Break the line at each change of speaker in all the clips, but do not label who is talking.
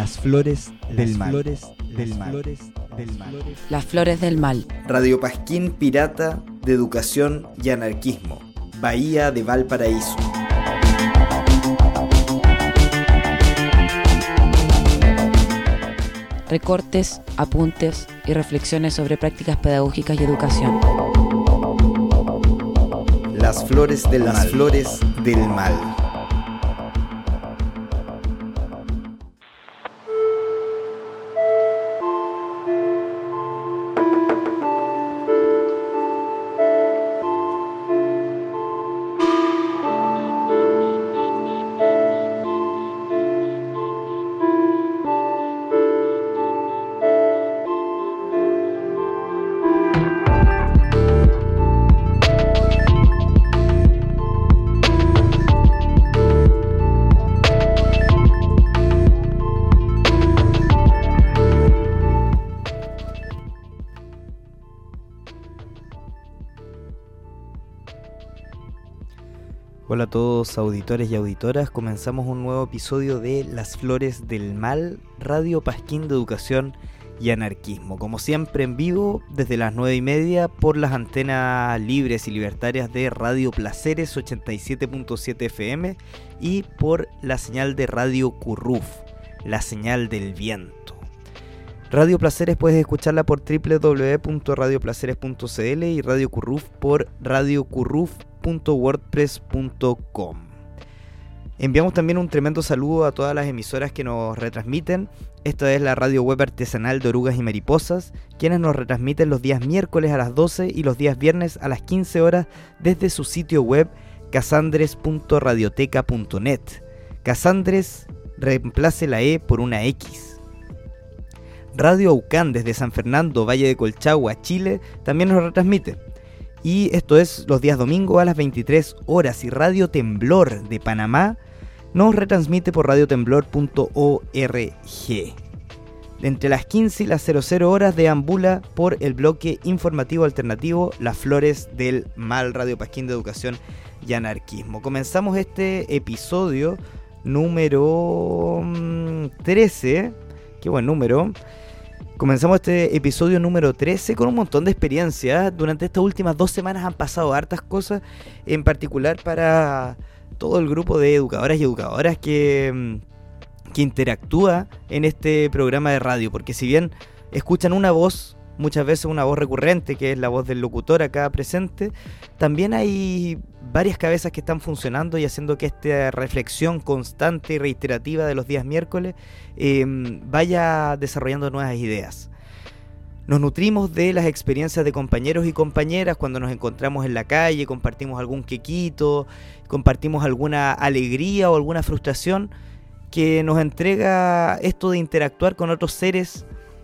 Las flores del mal.
Las flores del mal.
Radio Pasquín Pirata de Educación y Anarquismo. Bahía de Valparaíso.
Recortes, apuntes y reflexiones sobre prácticas pedagógicas y educación.
Las flores del mal.
Hola a todos auditores y auditoras, comenzamos un nuevo episodio de Las Flores del Mal, Radio Pasquín de Educación y Anarquismo. Como siempre en vivo, desde las 9:30 por las antenas libres y libertarias de Radio Placeres 87.7 FM y por la señal de Radio Curruf, la señal del viento. Radio Placeres puedes escucharla por www.radioplaceres.cl y Radio Curruf por radiocurruf.wordpress.com. Enviamos también un tremendo saludo a todas las emisoras que nos retransmiten. Esta es la radio web artesanal de Orugas y Mariposas, quienes nos retransmiten los días miércoles a las 12 y los días viernes a las 15 horas desde su sitio web casandres.radioteca.net. Casandres, reemplace la E por una X. Radio Aucán desde San Fernando, Valle de Colchagua, Chile, también nos retransmite. Y esto es los días domingo a las 23 horas. Y Radio Temblor de Panamá nos retransmite por radiotemblor.org. Entre las 15 y las 00 horas deambula por el bloque informativo alternativo Las Flores del Mal, Radio Pasquín de Educación y Anarquismo. Comenzamos este episodio número 13. Qué buen número. Comenzamos este episodio número 13 con un montón de experiencias. Durante estas últimas 2 semanas han pasado hartas cosas, en particular para todo el grupo de educadoras y educadoras que interactúa en este programa de radio. Porque si bien escuchan una voz, muchas veces una voz recurrente, que es la voz del locutor acá presente, también hay varias cabezas que están funcionando y haciendo que esta reflexión constante y reiterativa de los días miércoles vaya desarrollando nuevas ideas. Nos nutrimos de las experiencias de compañeros y compañeras cuando nos encontramos en la calle, compartimos algún quequito, compartimos alguna alegría o alguna frustración que nos entrega esto de interactuar con otros seres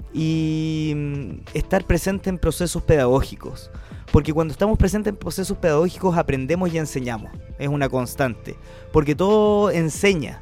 y estar presente en procesos pedagógicos. Porque cuando estamos presentes en procesos pedagógicos aprendemos y enseñamos. Es una constante. Porque todo enseña.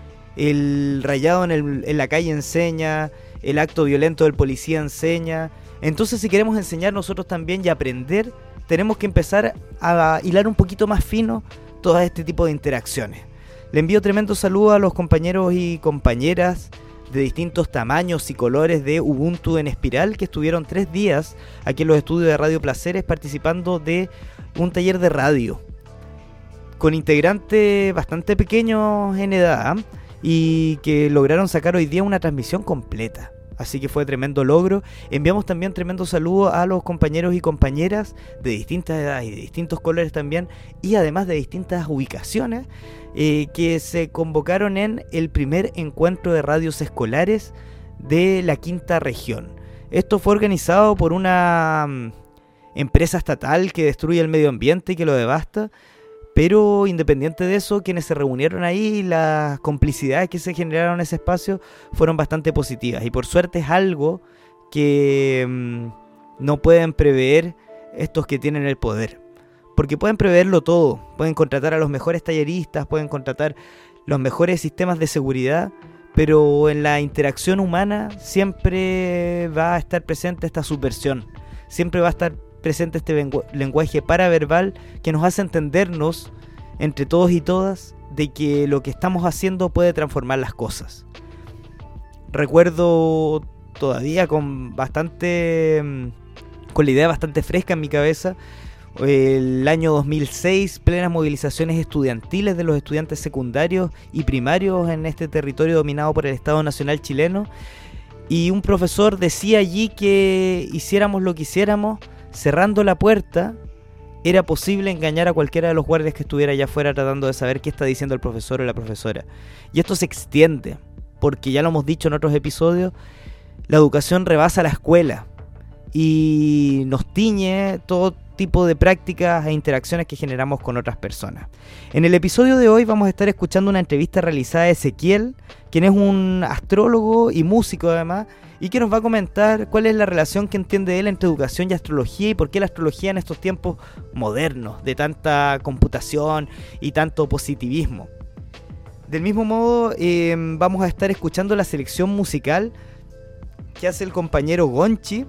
El rayado en la calle enseña. El acto violento del policía enseña. Entonces, si queremos enseñar nosotros también y aprender, tenemos que empezar a hilar un poquito más fino todo este tipo de interacciones. Le envío tremendo saludo a los compañeros y compañeras de distintos tamaños y colores de Ubuntu en Espiral, que estuvieron 3 días aquí en los estudios de Radio Placeres participando de un taller de radio con integrantes bastante pequeños en edad y que lograron sacar hoy día una transmisión completa. Así que fue tremendo logro. Enviamos también tremendo saludo a los compañeros y compañeras de distintas edades y de distintos colores también, y además de distintas ubicaciones, que se convocaron en el primer encuentro de radios escolares de la quinta región. Esto fue organizado por una empresa estatal que destruye el medio ambiente y que lo devasta, pero independiente de eso, quienes se reunieron ahí, las complicidades que se generaron en ese espacio fueron bastante positivas, y por suerte es algo que no pueden prever estos que tienen el poder. Porque pueden preverlo todo, pueden contratar a los mejores talleristas, pueden contratar los mejores sistemas de seguridad, pero en la interacción humana siempre va a estar presente esta subversión, siempre va a estar presente este lenguaje paraverbal que nos hace entendernos entre todos y todas de que lo que estamos haciendo puede transformar las cosas. Recuerdo todavía con la idea bastante fresca en mi cabeza, el año 2006, plenas movilizaciones estudiantiles de los estudiantes secundarios y primarios en este territorio dominado por el Estado Nacional chileno, y un profesor decía allí que hiciéramos lo que hiciéramos, cerrando la puerta, era posible engañar a cualquiera de los guardias que estuviera allá afuera tratando de saber qué está diciendo el profesor o la profesora. Y esto se extiende, porque ya lo hemos dicho en otros episodios, la educación rebasa la escuela y nos tiñe todo tipo de prácticas e interacciones que generamos con otras personas. En el episodio de hoy vamos a estar escuchando una entrevista realizada a Ezequiel, quien es un astrólogo y músico además, y que nos va a comentar cuál es la relación que entiende él entre educación y astrología, y por qué la astrología en estos tiempos modernos de tanta computación y tanto positivismo. Del mismo modo, vamos a estar escuchando la selección musical que hace el compañero Gonchi,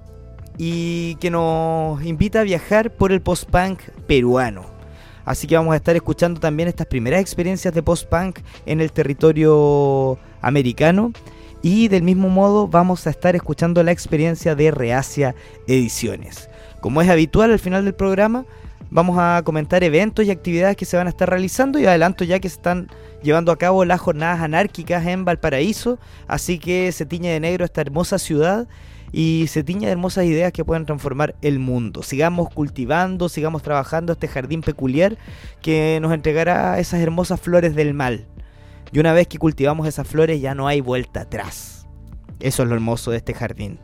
y que nos invita a viajar por el post-punk peruano. Así que vamos a estar escuchando también estas primeras experiencias de post-punk en el territorio americano, y del mismo modo vamos a estar escuchando la experiencia de Reacia Ediciones. Como es habitual, al final del programa vamos a comentar eventos y actividades que se van a estar realizando, y adelanto ya que se están llevando a cabo las jornadas anárquicas en Valparaíso, así que se tiñe de negro esta hermosa ciudad y se tiñe de hermosas ideas que pueden transformar el mundo. Sigamos cultivando, sigamos trabajando este jardín peculiar que nos entregará esas hermosas flores del mal. Y una vez que cultivamos esas flores ya no hay vuelta atrás. Eso es lo hermoso de este jardín.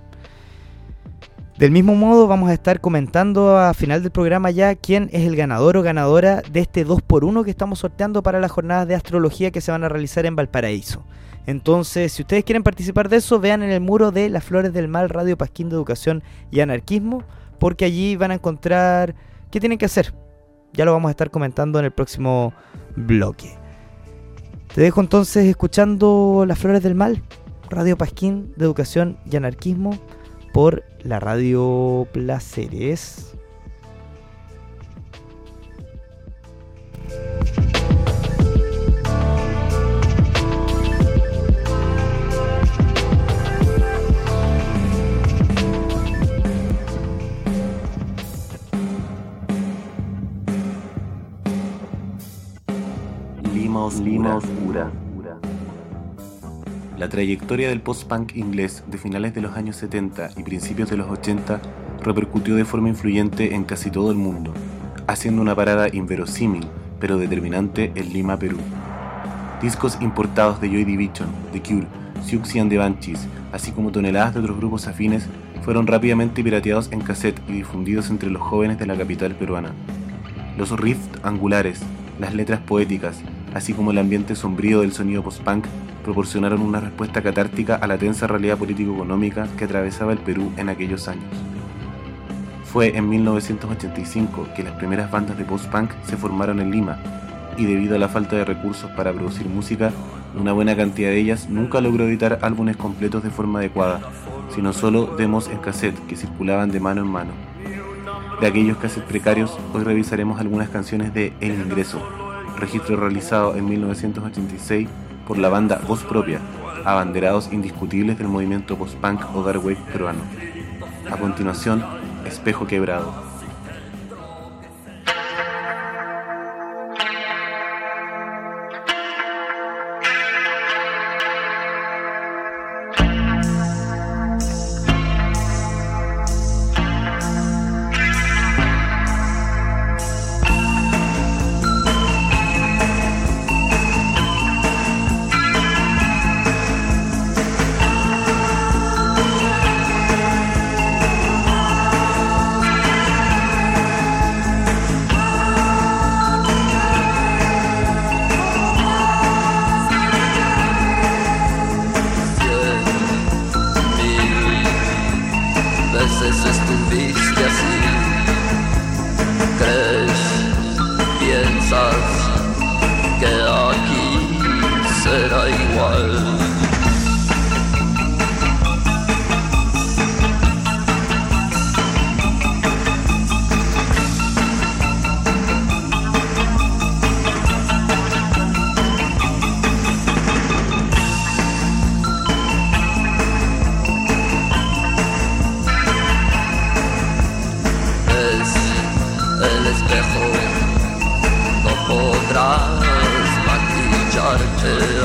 Del mismo modo vamos a estar comentando a final del programa ya quién es el ganador o ganadora de este 2x1 que estamos sorteando para las jornadas de astrología que se van a realizar en Valparaíso. Entonces, si ustedes quieren participar de eso, vean en el muro de Las Flores del Mal, Radio Pasquín de Educación y Anarquismo, porque allí van a encontrar qué tienen que hacer. Ya lo vamos a estar comentando en el próximo bloque. Te dejo entonces escuchando Las Flores del Mal, Radio Pasquín de Educación y Anarquismo, por la Radio Placeres.
Lima Oscura. La trayectoria del post-punk inglés de finales de los años 70 y principios de los 80 repercutió de forma influyente en casi todo el mundo, haciendo una parada inverosímil pero determinante en Lima, Perú. Discos importados de Joy Division, The Cure, Siouxsie and the Banshees, así como toneladas de otros grupos afines, fueron rápidamente pirateados en cassette y difundidos entre los jóvenes de la capital peruana. Los riffs angulares, las letras poéticas, así como el ambiente sombrío del sonido post-punk, proporcionaron una respuesta catártica a la tensa realidad político-económica que atravesaba el Perú en aquellos años. Fue en 1985 que las primeras bandas de post-punk se formaron en Lima, y debido a la falta de recursos para producir música, una buena cantidad de ellas nunca logró editar álbumes completos de forma adecuada, sino solo demos en cassette que circulaban de mano en mano. De aquellos cassettes precarios, hoy revisaremos algunas canciones de El Ingreso, registro realizado en 1986 por la banda Voz Propia, abanderados indiscutibles del movimiento post-punk o dark wave peruano. A continuación, Espejo Quebrado.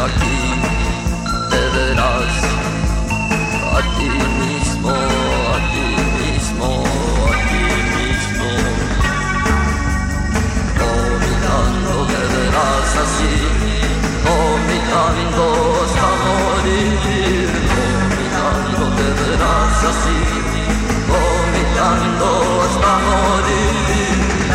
aquí te verás a ti mismo, a ti mismo, a ti mismo. Vomitando te verás así, vomitando hasta morir. Vomitando te verás así, vomitando hasta morir.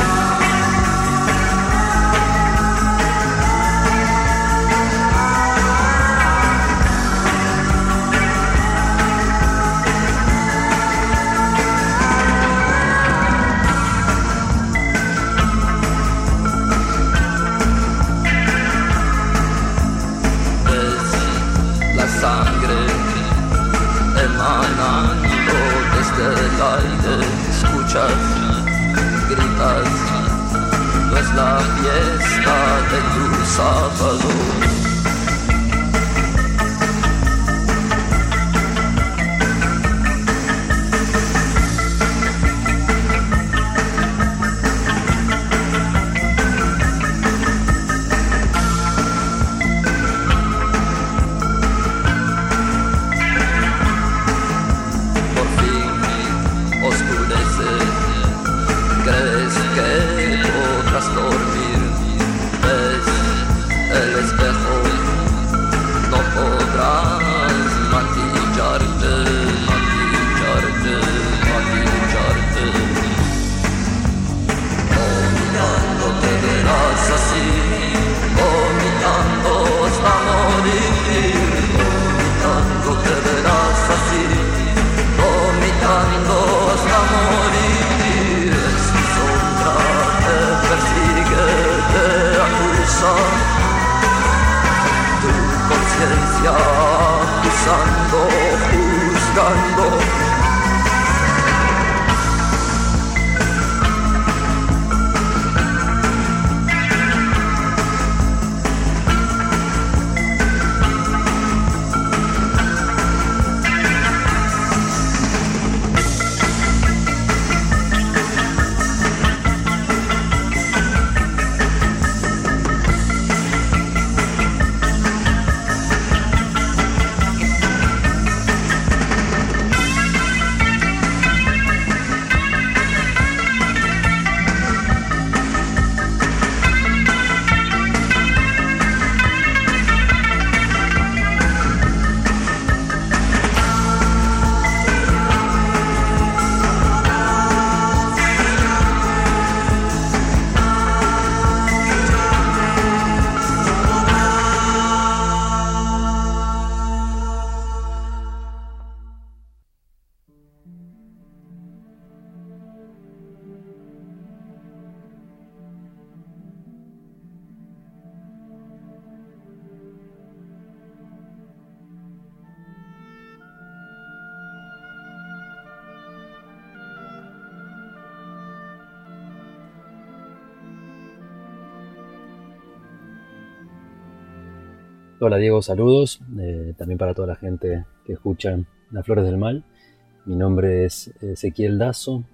Sangre emanando desde el aire, escuchas, gritas, no es la fiesta de tu sábado. Dormir, ves el espejo, no podrás maquillarte, maquillarte, maquillarte. Vomitando te verás así, vomitando hasta morir. Vomitando te verás así, vomitando hasta morir. Es tu sombra persigue, te acusa, tu conciencia acusando, juzgando.
Hola Diego, saludos, también para toda la gente que escucha Las Flores del Mal. Mi nombre es Ezequiel Dazo,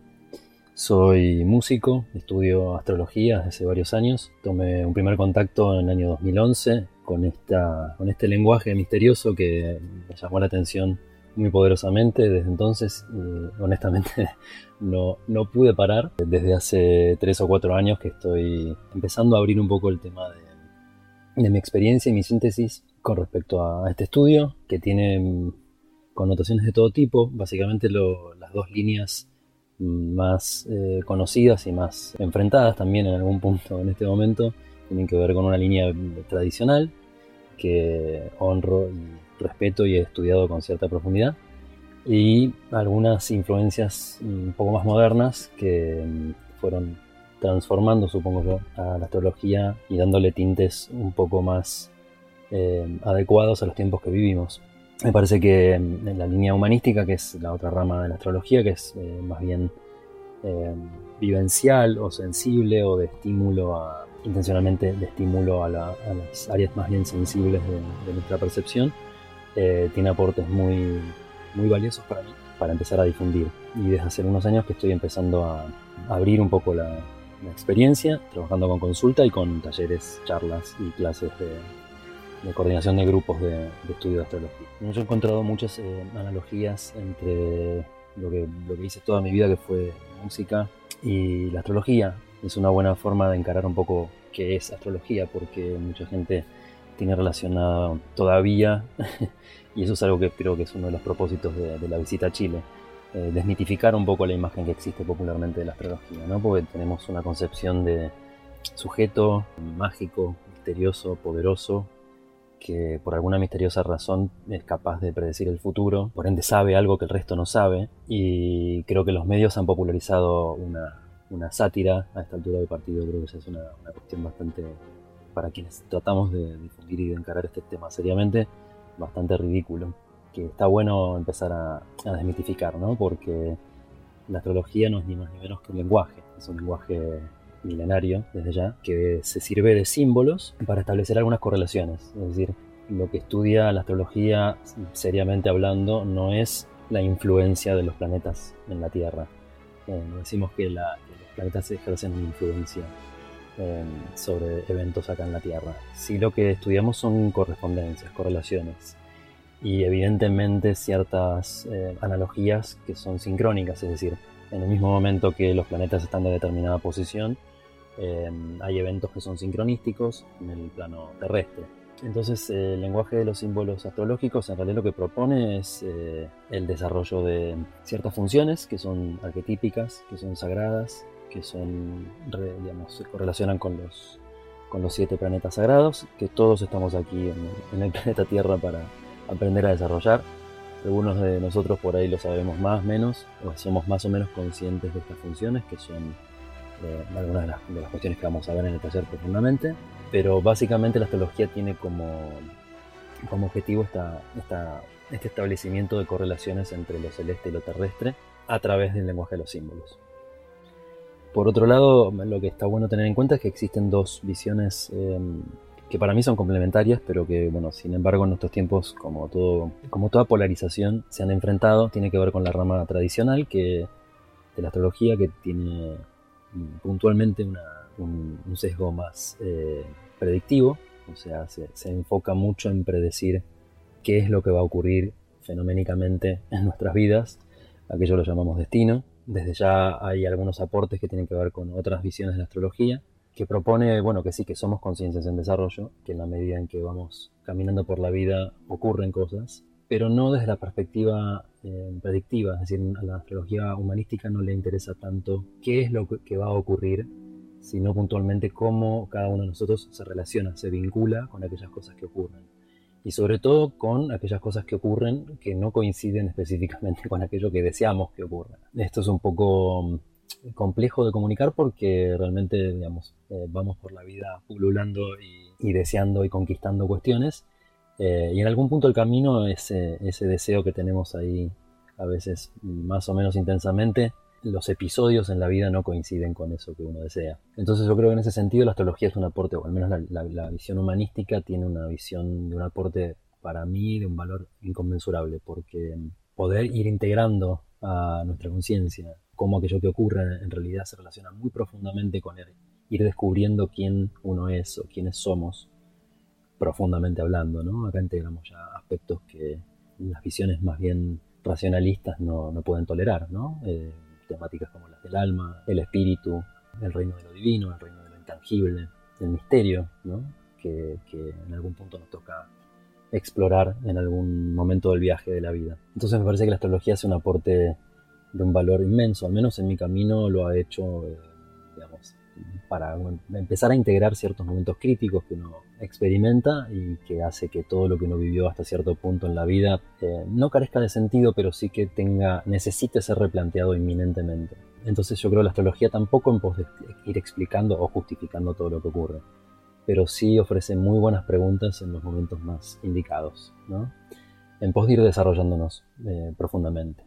soy músico, estudio astrología desde hace varios años. Tomé un primer contacto en el año 2011 con este lenguaje misterioso que me llamó la atención muy poderosamente. Desde entonces, honestamente, no pude parar. Desde hace 3 o 4 años que estoy empezando a abrir un poco el tema de mi experiencia y mi síntesis con respecto a este estudio, que tiene connotaciones de todo tipo. Básicamente las dos líneas más conocidas y más enfrentadas también en algún punto en este momento tienen que ver con una línea tradicional que honro y respeto y he estudiado con cierta profundidad, y algunas influencias un poco más modernas que fueron transformando, supongo yo, a la astrología y dándole tintes un poco más adecuados a los tiempos que vivimos. Me parece que en la línea humanística, que es la otra rama de la astrología, que es más bien vivencial o sensible, o de estímulo intencionalmente de estímulo a las áreas más bien sensibles de nuestra percepción, tiene aportes muy, muy valiosos para mí, para empezar a difundir. Y desde hace unos años que estoy empezando a abrir un poco la experiencia, trabajando con consulta y con talleres, charlas y clases coordinación de grupos de estudio de astrología. Yo he encontrado muchas analogías entre lo que hice toda mi vida, que fue música, y la astrología. Es una buena forma de encarar un poco qué es astrología, porque mucha gente tiene relacionado todavía, y eso es algo que creo que es uno de los propósitos de la visita a Chile, desmitificar un poco la imagen que existe popularmente de la astrología, ¿no? Porque tenemos una concepción de sujeto mágico, misterioso, poderoso, que por alguna misteriosa razón es capaz de predecir el futuro, por ende sabe algo que el resto no sabe, y creo que los medios han popularizado una sátira a esta altura del partido. Creo que esa es una cuestión bastante, para quienes tratamos de difundir y de encarar este tema seriamente, bastante ridículo, que está bueno empezar a desmitificar, ¿no? Porque la astrología no es ni más ni menos que un lenguaje, es un lenguaje milenario desde ya, que se sirve de símbolos para establecer algunas correlaciones. Es decir, lo que estudia la astrología, seriamente hablando, no es la influencia de los planetas en la Tierra. No decimos que los planetas ejercen una influencia sobre eventos acá en la Tierra. Sí, lo que estudiamos son correspondencias, correlaciones, y evidentemente ciertas analogías que son sincrónicas, es decir, en el mismo momento que los planetas están de determinada posición, hay eventos que son sincronísticos en el plano terrestre. Entonces, el lenguaje de los símbolos astrológicos en realidad lo que propone es el desarrollo de ciertas funciones que son arquetípicas, que son sagradas, que son, digamos, se correlacionan con los 7 planetas sagrados, que todos estamos aquí en el planeta Tierra para aprender a desarrollar. Algunos de nosotros por ahí lo sabemos más, menos, o somos más o menos conscientes de estas funciones, que son algunas de las cuestiones que vamos a ver en el taller profundamente. Pero básicamente la astrología tiene como objetivo este establecimiento de correlaciones entre lo celeste y lo terrestre a través del lenguaje de los símbolos. Por otro lado, lo que está bueno tener en cuenta es que existen dos visiones que para mí son complementarias, pero que, bueno, sin embargo, en nuestros tiempos, como toda polarización, se han enfrentado. Tiene que ver con la rama tradicional de la astrología, que tiene puntualmente un sesgo más predictivo, o sea, se enfoca mucho en predecir qué es lo que va a ocurrir fenoménicamente en nuestras vidas. Aquello lo llamamos destino. Desde ya hay algunos aportes que tienen que ver con otras visiones de la astrología, que propone, bueno, que sí, que somos conciencias en desarrollo, que en la medida en que vamos caminando por la vida ocurren cosas, pero no desde la perspectiva predictiva. Es decir, a la astrología humanística no le interesa tanto qué es lo que va a ocurrir, sino puntualmente cómo cada uno de nosotros se relaciona, se vincula con aquellas cosas que ocurren. Y sobre todo con aquellas cosas que ocurren que no coinciden específicamente con aquello que deseamos que ocurra. Esto es un poco complejo de comunicar porque realmente, digamos, vamos por la vida pululando y deseando y conquistando cuestiones, y en algún punto del camino ese deseo que tenemos ahí, a veces más o menos intensamente, los episodios en la vida no coinciden con eso que uno desea. Entonces yo creo que en ese sentido la astrología es un aporte, o al menos la visión humanística tiene una visión de un aporte, para mí, de un valor inconmensurable, porque poder ir integrando a nuestra conciencia cómo aquello que ocurre en realidad se relaciona muy profundamente con ir descubriendo quién uno es o quiénes somos, profundamente hablando, ¿no? Acá integramos ya aspectos que las visiones más bien racionalistas no pueden tolerar, ¿no? Temáticas como las del alma, el espíritu, el reino de lo divino, el reino de lo intangible, el misterio, ¿no? Que en algún punto nos toca explorar en algún momento del viaje de la vida. Entonces me parece que la astrología hace un aporte de un valor inmenso, al menos en mi camino lo ha hecho, digamos, para empezar a integrar ciertos momentos críticos que uno experimenta y que hace que todo lo que uno vivió hasta cierto punto en la vida no carezca de sentido, pero sí que necesite ser replanteado inminentemente. Entonces yo creo que la astrología tampoco en pos de ir explicando o justificando todo lo que ocurre, pero sí ofrece muy buenas preguntas en los momentos más indicados, ¿no? En pos de ir desarrollándonos profundamente.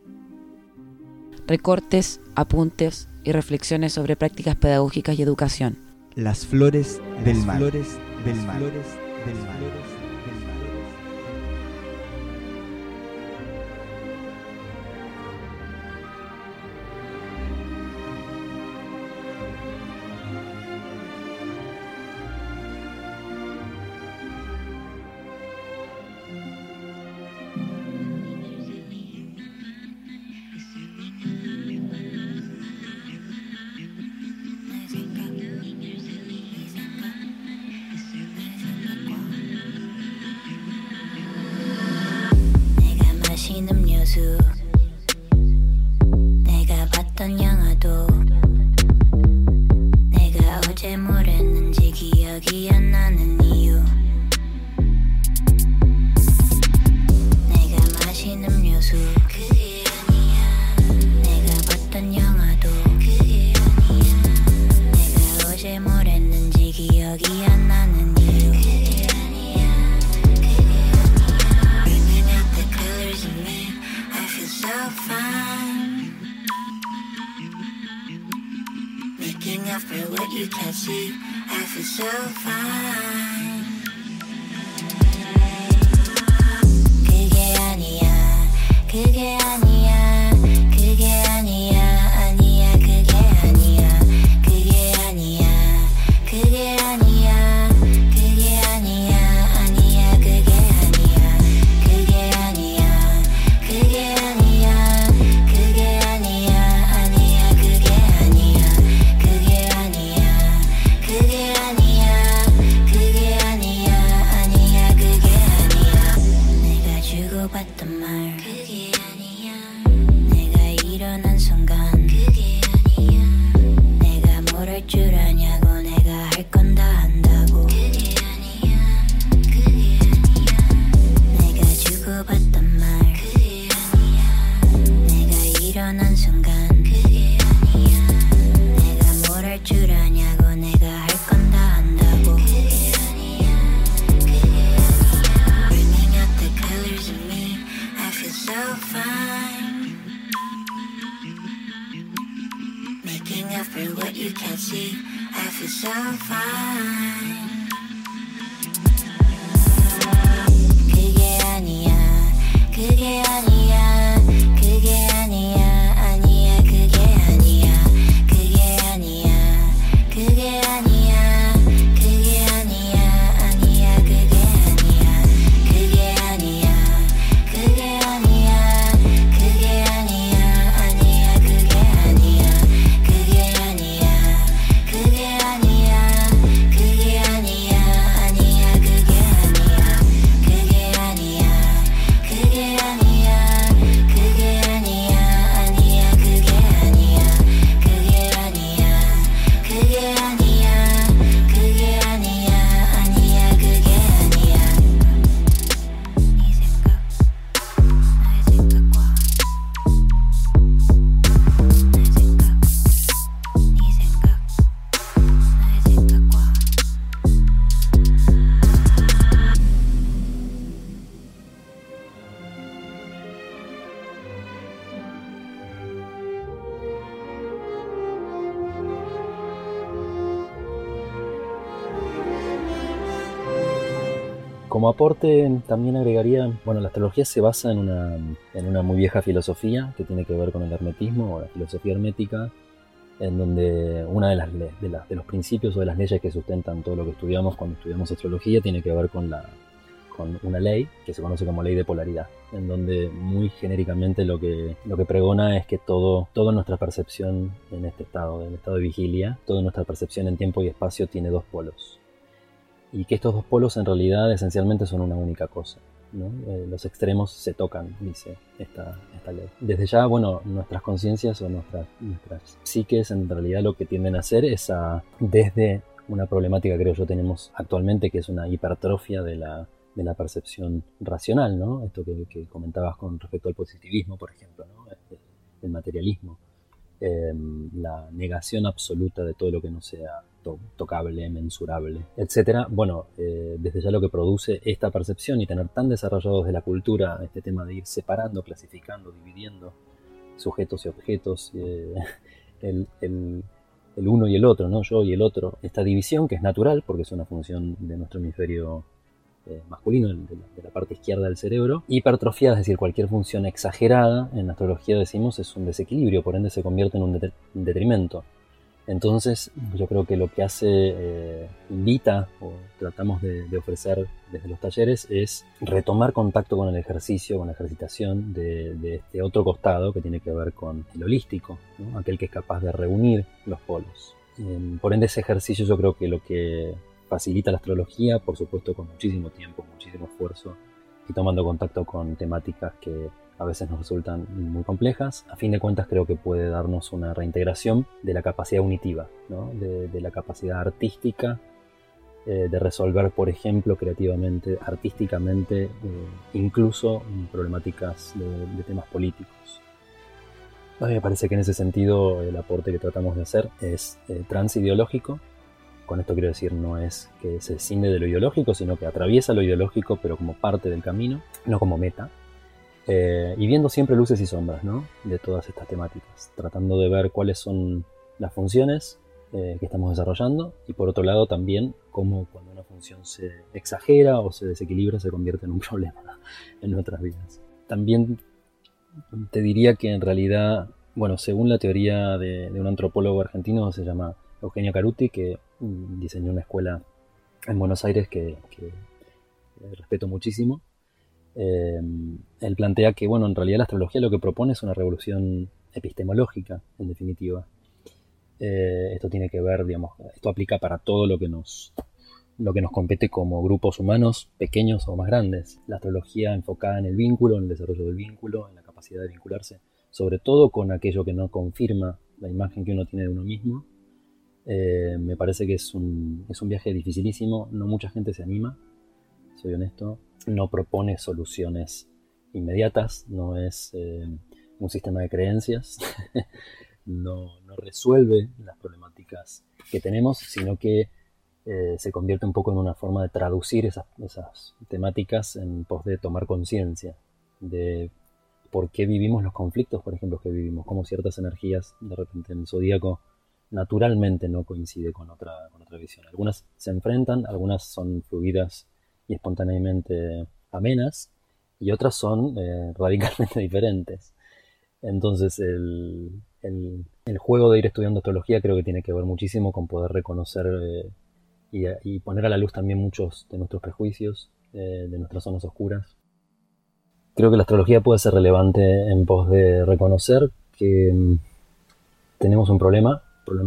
Recortes, apuntes y reflexiones sobre prácticas pedagógicas y educación.
Las flores del mal.
can't see. I feel so fine. 그게 아니야, 그게 아니야, 그게 아니야, 아니야, 그게 아니야, 그게 아니야, 그게 아니야, 그게 아니야, 아니야, 그게 아니야, 그게 아니야, 그게 아니야, 그게 아니야, 아니야, 그게 아니야, 그게 아니야, 그게 아니야, 그게 아니야, 아니야, 그게 아니야. 내가 주고받던 말 그게 아니야. 내가 일어난 순간 그게 아니야. 내가 뭘 할 줄 아냐고 내가 할 건 다 한다고 그게 아니야. 그게 아니야. 내가 주고받던 말 그게 아니야. 내가 일어난 순간 그게 아니야. 내가 뭘 할 줄 아냐고 내가 할 건 다 한다고 그게 아니야. 그게 아니야. Bringing out the colors in me, I feel so fine. Making up for what you can't see, I feel so fine. 그게 아니야, 그게 아니야, 그게 아니야, 아니야, 그게 아니야, 그게 아니야, 그게 아니야, 그게 아니야, 아니야, 그게 아니야, 그게 아니야, 그게 아니야, 그게 아니야, 아니야, 그게 아니야, 그게 아니야, 그게 아니야, 그게 아니야, 아니야, 그게 아니야, 그게 아니야, 그게 아니야, 그게 아니야, 아니야, 그게 아니야, 그게 아니야, 그게 아니야, 그게 아니야, 아니야, 그게 아니야. 네 생각, 나의 생각과 내 생각, 네 생각, 나의 생각과
Como aporte también agregaría, bueno, la astrología se basa en una muy vieja filosofía que tiene que ver con el hermetismo o la filosofía hermética, en donde una de los principios o de las leyes que sustentan todo lo que estudiamos cuando estudiamos astrología tiene que ver con una ley que se conoce como ley de polaridad, en donde muy genéricamente lo que pregona es que toda nuestra percepción en este estado, en el estado de vigilia, toda nuestra percepción en tiempo y espacio tiene dos polos. Y que estos dos polos en realidad esencialmente son una única cosa, ¿no? Los extremos se tocan, dice esta ley. Desde ya, bueno, nuestras conciencias o nuestras psiques en realidad lo que tienden a hacer es desde una problemática que creo yo tenemos actualmente, que es una hipertrofia de la percepción racional, ¿no? Esto que comentabas con respecto al positivismo, por ejemplo, ¿no? El materialismo, la negación absoluta de todo lo que no sea tocable, mensurable, etcétera. Bueno, desde ya lo que produce esta percepción y tener tan desarrollados de la cultura este tema de ir separando, clasificando, dividiendo sujetos y objetos, el uno y el otro, ¿no? Yo y el otro, esta división que es natural porque es una función de nuestro hemisferio masculino, de la parte izquierda del cerebro, hipertrofiada, es decir, cualquier función exagerada, en astrología decimos es un desequilibrio, por ende se convierte en un detrimento. Entonces yo creo que lo que invita o tratamos de ofrecer desde los talleres es retomar contacto con el ejercicio, con la ejercitación de este otro costado que tiene que ver con el holístico, ¿no? Aquel que es capaz de reunir los polos. Por ende ese ejercicio yo creo que lo que facilita la astrología, por supuesto con muchísimo tiempo, muchísimo esfuerzo y tomando contacto con temáticas que a veces nos resultan muy complejas. A fin de cuentas creo que puede darnos una reintegración de la capacidad unitiva, ¿no? de la capacidad artística, de resolver, por ejemplo, creativamente, artísticamente, incluso problemáticas de temas políticos. A mí me parece que en ese sentido el aporte que tratamos de hacer es transideológico. Con esto quiero decir, no es que se escinde de lo ideológico, sino que atraviesa lo ideológico, pero como parte del camino, no como meta. Y viendo siempre luces y sombras, ¿no? De todas estas temáticas, tratando de ver cuáles son las funciones que estamos desarrollando, y por otro lado también cómo cuando una función se exagera o se desequilibra se convierte en un problema en nuestras vidas. También te diría que en realidad, bueno, según la teoría de un antropólogo argentino, se llama Eugenio Caruti, que diseñó una escuela en Buenos Aires que respeto muchísimo. Él plantea que, bueno, en realidad la astrología lo que propone es una revolución epistemológica, en definitiva. Esto tiene que ver, digamos, esto aplica para todo lo que nos compete como grupos humanos, pequeños o más grandes. La astrología enfocada en el vínculo, en el desarrollo del vínculo, en la capacidad de vincularse, sobre todo con aquello que no confirma la imagen que uno tiene de uno mismo. Me parece que es un viaje dificilísimo, no mucha gente se anima, soy honesto, no propone soluciones inmediatas, no es un sistema de creencias, no resuelve las problemáticas que tenemos, sino que se convierte un poco en una forma de traducir esas temáticas en pos de tomar conciencia de por qué vivimos los conflictos, por ejemplo, que vivimos, cómo ciertas energías de repente en el zodíaco naturalmente no coincide con otra visión. Algunas se enfrentan, algunas son fluidas y espontáneamente amenas, y otras son radicalmente diferentes. Entonces el juego de ir estudiando astrología creo que tiene que ver muchísimo con poder reconocer y poner a la luz también muchos de nuestros prejuicios, de nuestras zonas oscuras. Creo que la astrología puede ser relevante en pos de reconocer que tenemos un problema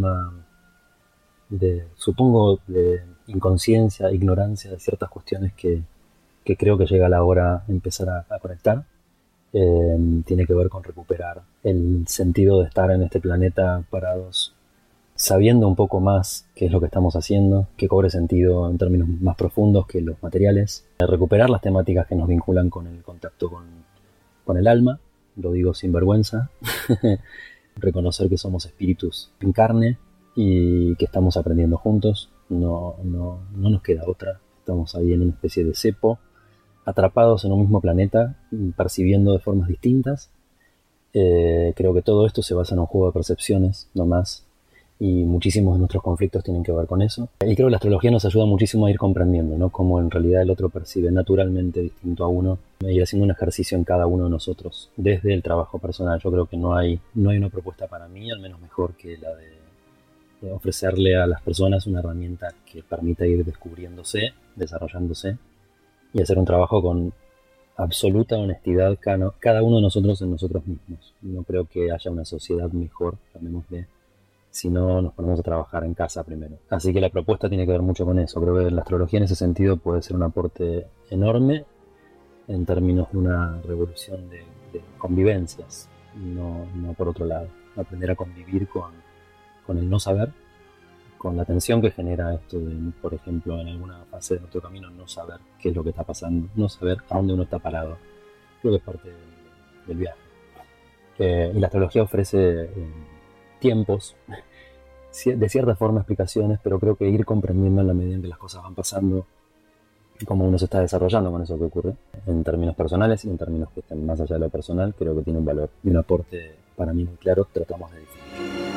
supongo, de inconsciencia, ignorancia de ciertas cuestiones que creo que llega la hora de empezar a conectar. Tiene que ver con recuperar el sentido de estar en este planeta parados, sabiendo un poco más qué es lo que estamos haciendo, que cobre sentido en términos más profundos que los materiales. Recuperar las temáticas que nos vinculan con el contacto con el alma, lo digo sin vergüenza. Reconocer que somos espíritus en carne y que estamos aprendiendo juntos. No nos queda otra. Estamos ahí en una especie de cepo, atrapados en un mismo planeta, percibiendo de formas distintas. Creo que todo esto se basa en un juego de percepciones, no más, y muchísimos de nuestros conflictos tienen que ver con eso. Y creo que la astrología nos ayuda muchísimo a ir comprendiendo, ¿no?, cómo en realidad el otro percibe naturalmente distinto a uno, e ir haciendo un ejercicio en cada uno de nosotros, desde el trabajo personal. Yo creo que no hay una propuesta para mí, al menos mejor que la de ofrecerle a las personas una herramienta que permita ir descubriéndose, desarrollándose, y hacer un trabajo con absoluta honestidad cada uno de nosotros en nosotros mismos. No creo que haya una sociedad mejor, llamémosle, si no nos ponemos a trabajar en casa primero. Así que la propuesta tiene que ver mucho con eso. Creo que la astrología en ese sentido puede ser un aporte enorme en términos de una revolución de convivencias, no por otro lado. Aprender a convivir con el no saber, con la tensión que genera esto de, por ejemplo, en alguna fase de nuestro camino, no saber qué es lo que está pasando, no saber a dónde uno está parado. Creo que es parte del viaje. Y la astrología ofrece tiempos, de cierta forma explicaciones, pero creo que ir comprendiendo en la medida en que las cosas van pasando, cómo uno se está desarrollando con eso que ocurre, en términos personales y en términos que estén más allá de lo personal, creo que tiene un valor y un aporte para mí muy claro. Tratamos de definir.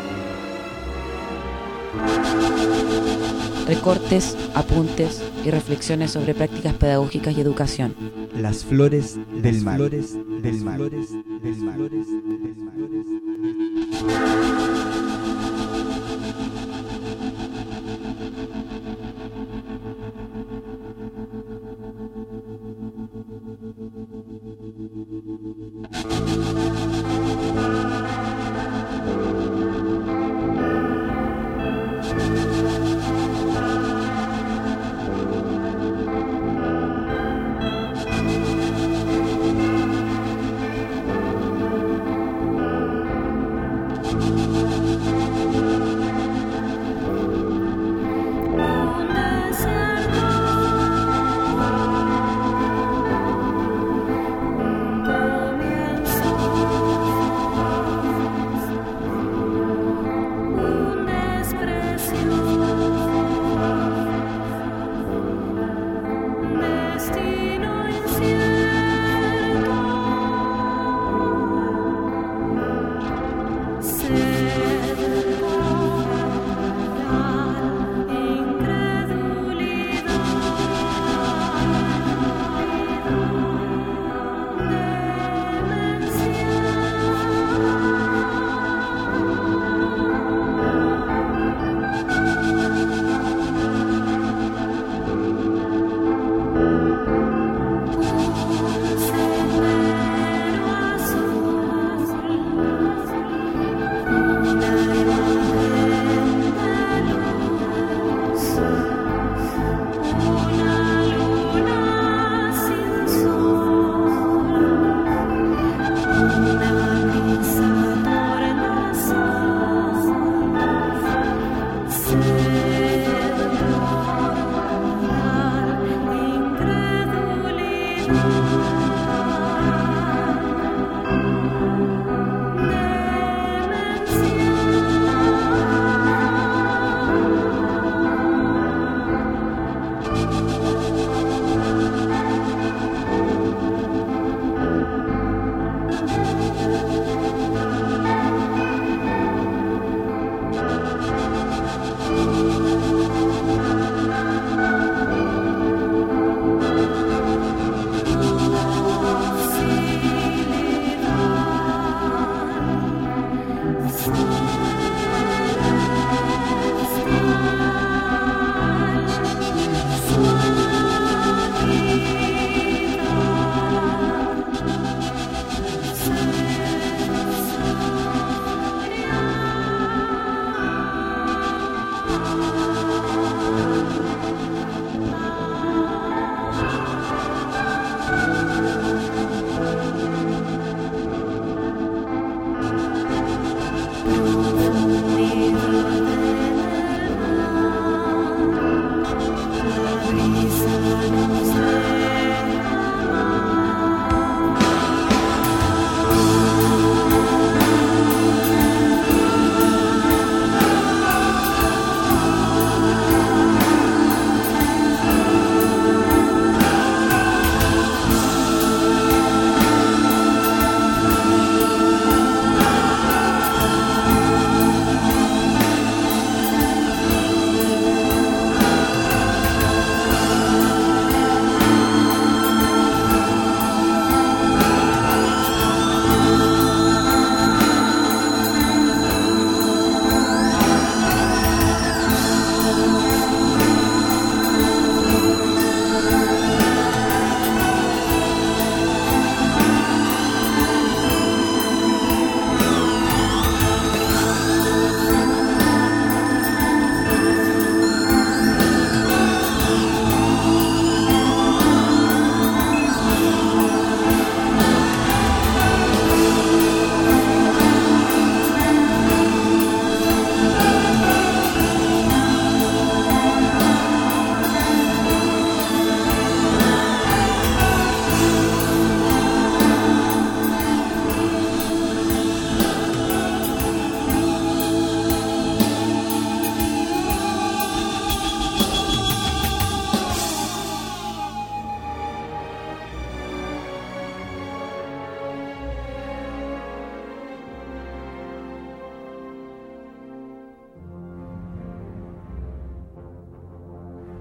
Recortes, apuntes y reflexiones sobre prácticas pedagógicas y educación.
Las flores del mal.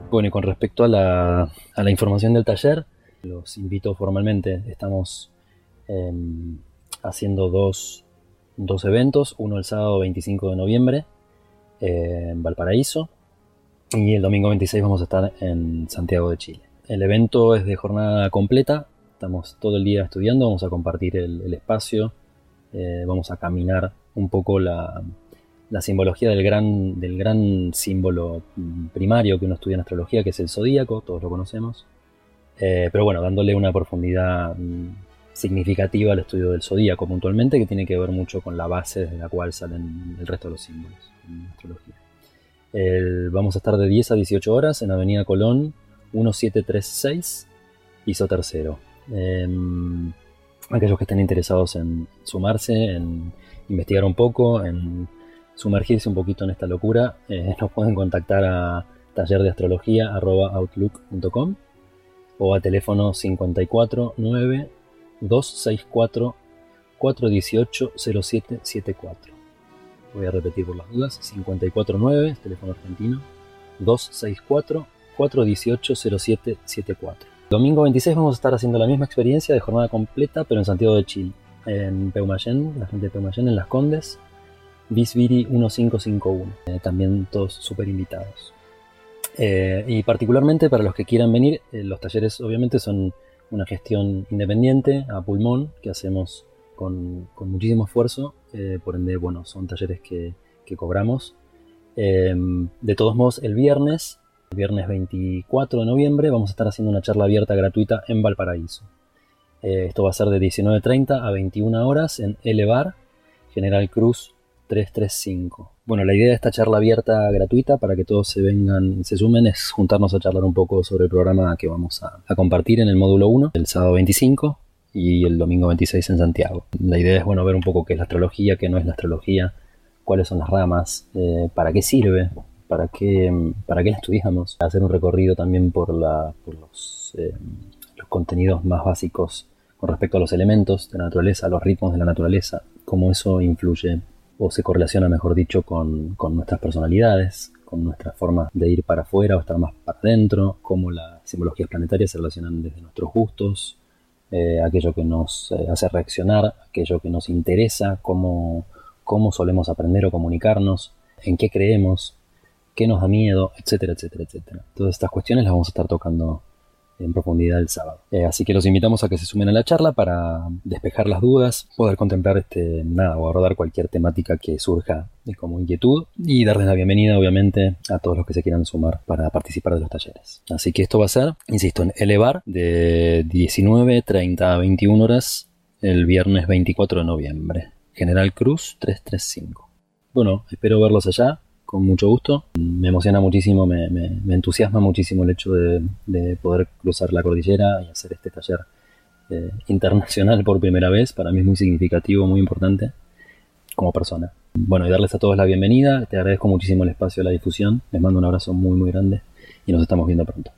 Bueno, y con respecto a la información del taller, los invito formalmente. Estamos haciendo dos eventos, uno el sábado 25 de noviembre en Valparaíso y el domingo 26 vamos a estar en Santiago de Chile. El evento es de jornada completa, estamos todo el día estudiando, vamos a compartir el espacio, vamos a caminar un poco la simbología del gran símbolo primario que uno estudia en astrología, que es el zodíaco, todos lo conocemos, pero bueno, dándole una profundidad significativa al estudio del zodíaco puntualmente, que tiene que ver mucho con la base desde la cual salen el resto de los símbolos en astrología. Vamos a estar de 10 a 18 horas en Avenida Colón 1736, piso tercero. Aquellos que estén interesados en sumarse, en investigar un poco, en sumergirse un poquito en esta locura, nos pueden contactar a tallerdeastrología@outlook.com o a teléfono 54 9 264 418 0774. Voy a repetir por las dudas: 549, teléfono argentino, 264 418 0774. Domingo 26 vamos a estar haciendo la misma experiencia de jornada completa, pero en Santiago de Chile, en Peumayén, la gente de Peumayén, en Las Condes, Bisbiri 1551. También todos súper invitados. Y particularmente para los que quieran venir, los talleres obviamente son una gestión independiente a pulmón que hacemos con muchísimo esfuerzo, por ende, bueno, son talleres que cobramos. De todos modos, el viernes 24 de noviembre, vamos a estar haciendo una charla abierta gratuita en Valparaíso. Esto va a ser de 19:30 a 21 horas en Elevar, General Cruz 335. Bueno, la idea de esta charla abierta gratuita para que todos se sumen es juntarnos a charlar un poco sobre el programa que vamos a compartir en el módulo 1 el sábado 25 y el domingo 26 en Santiago. La idea es, bueno, ver un poco qué es la astrología, qué no es la astrología, cuáles son las ramas, para qué sirve, para qué la estudiamos, hacer un recorrido también por los contenidos más básicos con respecto a los elementos de la naturaleza, los ritmos de la naturaleza, cómo eso influye o se correlaciona, mejor dicho, con nuestras personalidades, con nuestra forma de ir para afuera o estar más para adentro, cómo las simbologías planetarias se relacionan desde nuestros gustos, aquello que nos hace reaccionar, aquello que nos interesa, cómo solemos aprender o comunicarnos, en qué creemos, qué nos da miedo, etcétera, etcétera, etcétera. Todas estas cuestiones las vamos a estar tocando en profundidad el sábado. Así que los invitamos a que se sumen a la charla para despejar las dudas, poder contemplar o abordar cualquier temática que surja como inquietud y darles la bienvenida, obviamente, a todos los que se quieran sumar para participar de los talleres. Así que esto va a ser, insisto, en Elevar de 19:30 a 21 horas el viernes 24 de noviembre. General Cruz 335. Bueno, espero verlos allá. Con mucho gusto. Me emociona muchísimo, me entusiasma muchísimo el hecho de poder cruzar la cordillera y hacer este taller internacional por primera vez. Para mí es muy significativo, muy importante como persona. Bueno, y darles a todos la bienvenida. Te agradezco muchísimo el espacio, la difusión. Les mando un abrazo muy, muy grande y nos estamos viendo pronto.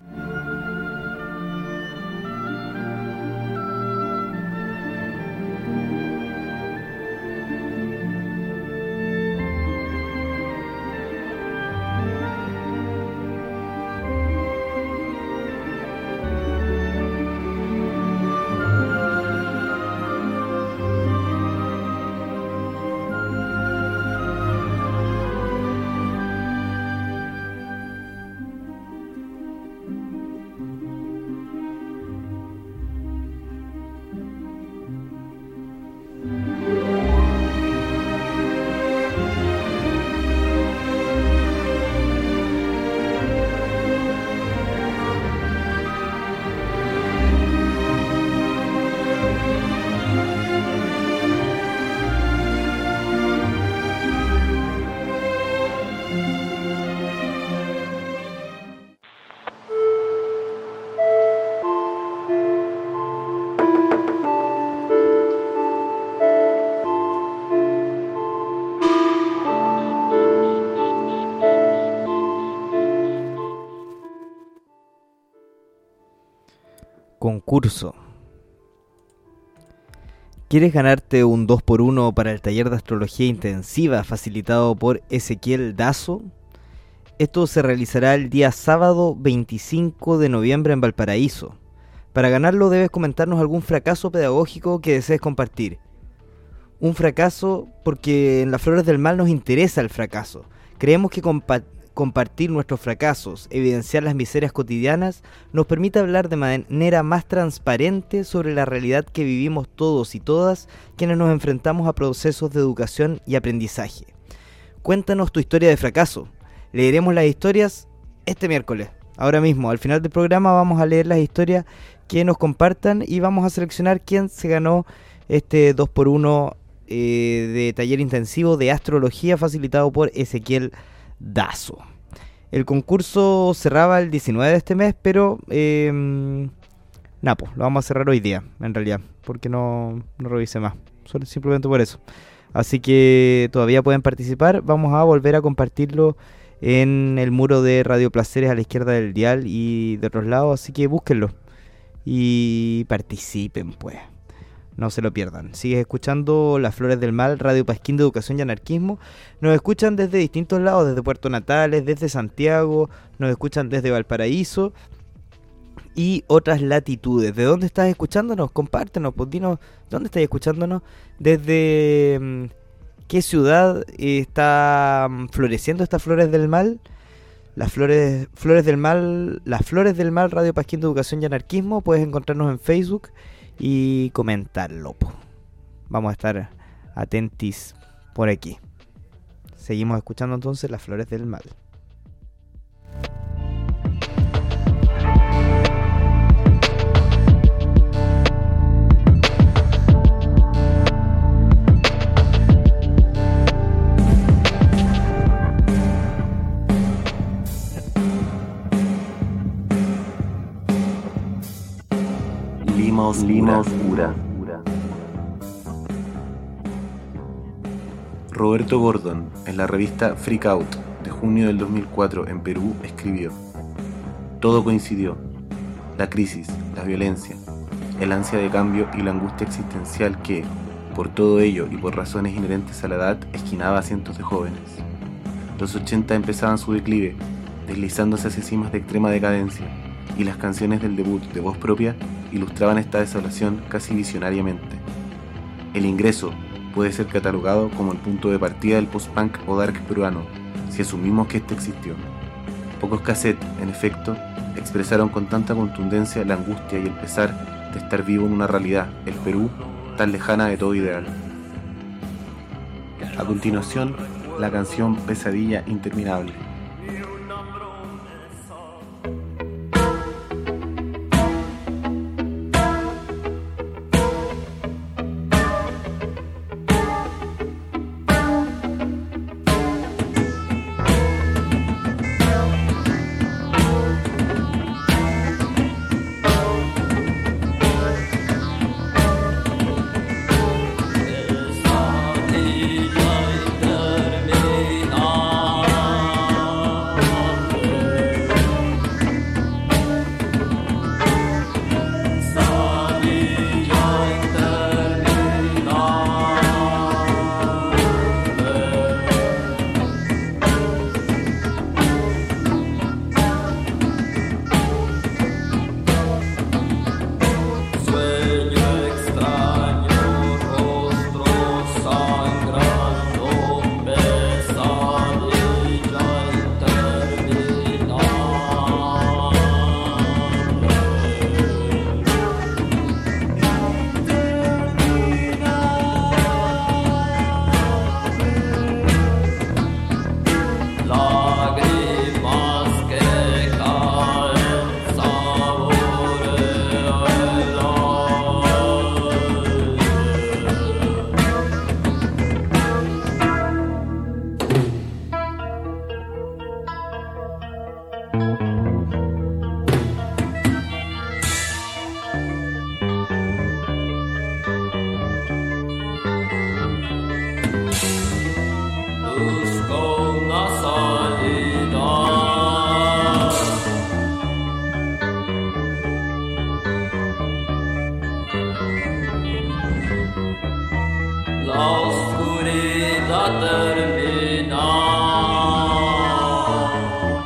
Concurso. ¿Quieres ganarte un 2x1 para el taller de astrología intensiva facilitado por Ezequiel Dazo? Esto se realizará el día sábado 25 de noviembre en Valparaíso. Para ganarlo debes comentarnos algún fracaso pedagógico que desees compartir. Un fracaso porque en las Flores del Mal nos interesa el fracaso. Creemos que compartir nuestros fracasos, evidenciar las miserias cotidianas, nos permite hablar de manera más transparente sobre la realidad que vivimos todos y todas quienes nos enfrentamos a procesos de educación y aprendizaje. Cuéntanos tu historia de fracaso. Leeremos las historias este miércoles. Ahora mismo, al final del programa, vamos a leer las historias que nos compartan y vamos a seleccionar quién se ganó este 2x1 de taller intensivo de astrología facilitado por Ezequiel Dazo. El concurso cerraba el 19 de este mes, pero lo vamos a cerrar hoy día, en realidad, porque no revisé más, simplemente por eso. Así que todavía pueden participar. Vamos a volver a compartirlo en el muro de Radio Placeres a la izquierda del dial y de otros lados, así que búsquenlo y participen, pues. No se lo pierdan. Sigues escuchando Las Flores del Mal, Radio Pasquín de Educación y Anarquismo. Nos escuchan desde distintos lados, desde Puerto Natales, desde Santiago, nos escuchan desde Valparaíso y otras latitudes. ¿De dónde estás escuchándonos? Compártenos, pues dinos dónde estás escuchándonos, desde qué ciudad está floreciendo estas Flores del Mal. Las Flores del Mal, Las Flores del Mal, Radio Pasquín de Educación y Anarquismo. Puedes encontrarnos en Facebook y comentarlo. Vamos a estar atentis por aquí. Seguimos escuchando entonces Las Flores del Mal.
Lima Oscura. Roberto Gordon, en la revista Freak Out de junio del 2004 en Perú, escribió: todo coincidió: la crisis, la violencia, el ansia de cambio y la angustia existencial que, por todo ello y por razones inherentes a la edad, esquinaba a cientos de jóvenes. Los 80 empezaban su declive, deslizándose hacia cimas de extrema decadencia, y las canciones del debut de voz propia ilustraban esta desolación casi visionariamente. El ingreso puede ser catalogado como el punto de partida del post-punk o dark peruano, si asumimos que este existió. Pocos cassettes, en efecto, expresaron con tanta contundencia la angustia y el pesar de estar vivo en una realidad, el Perú, tan lejana de todo ideal. A continuación, la canción Pesadilla Interminable.
La oscuridad termina.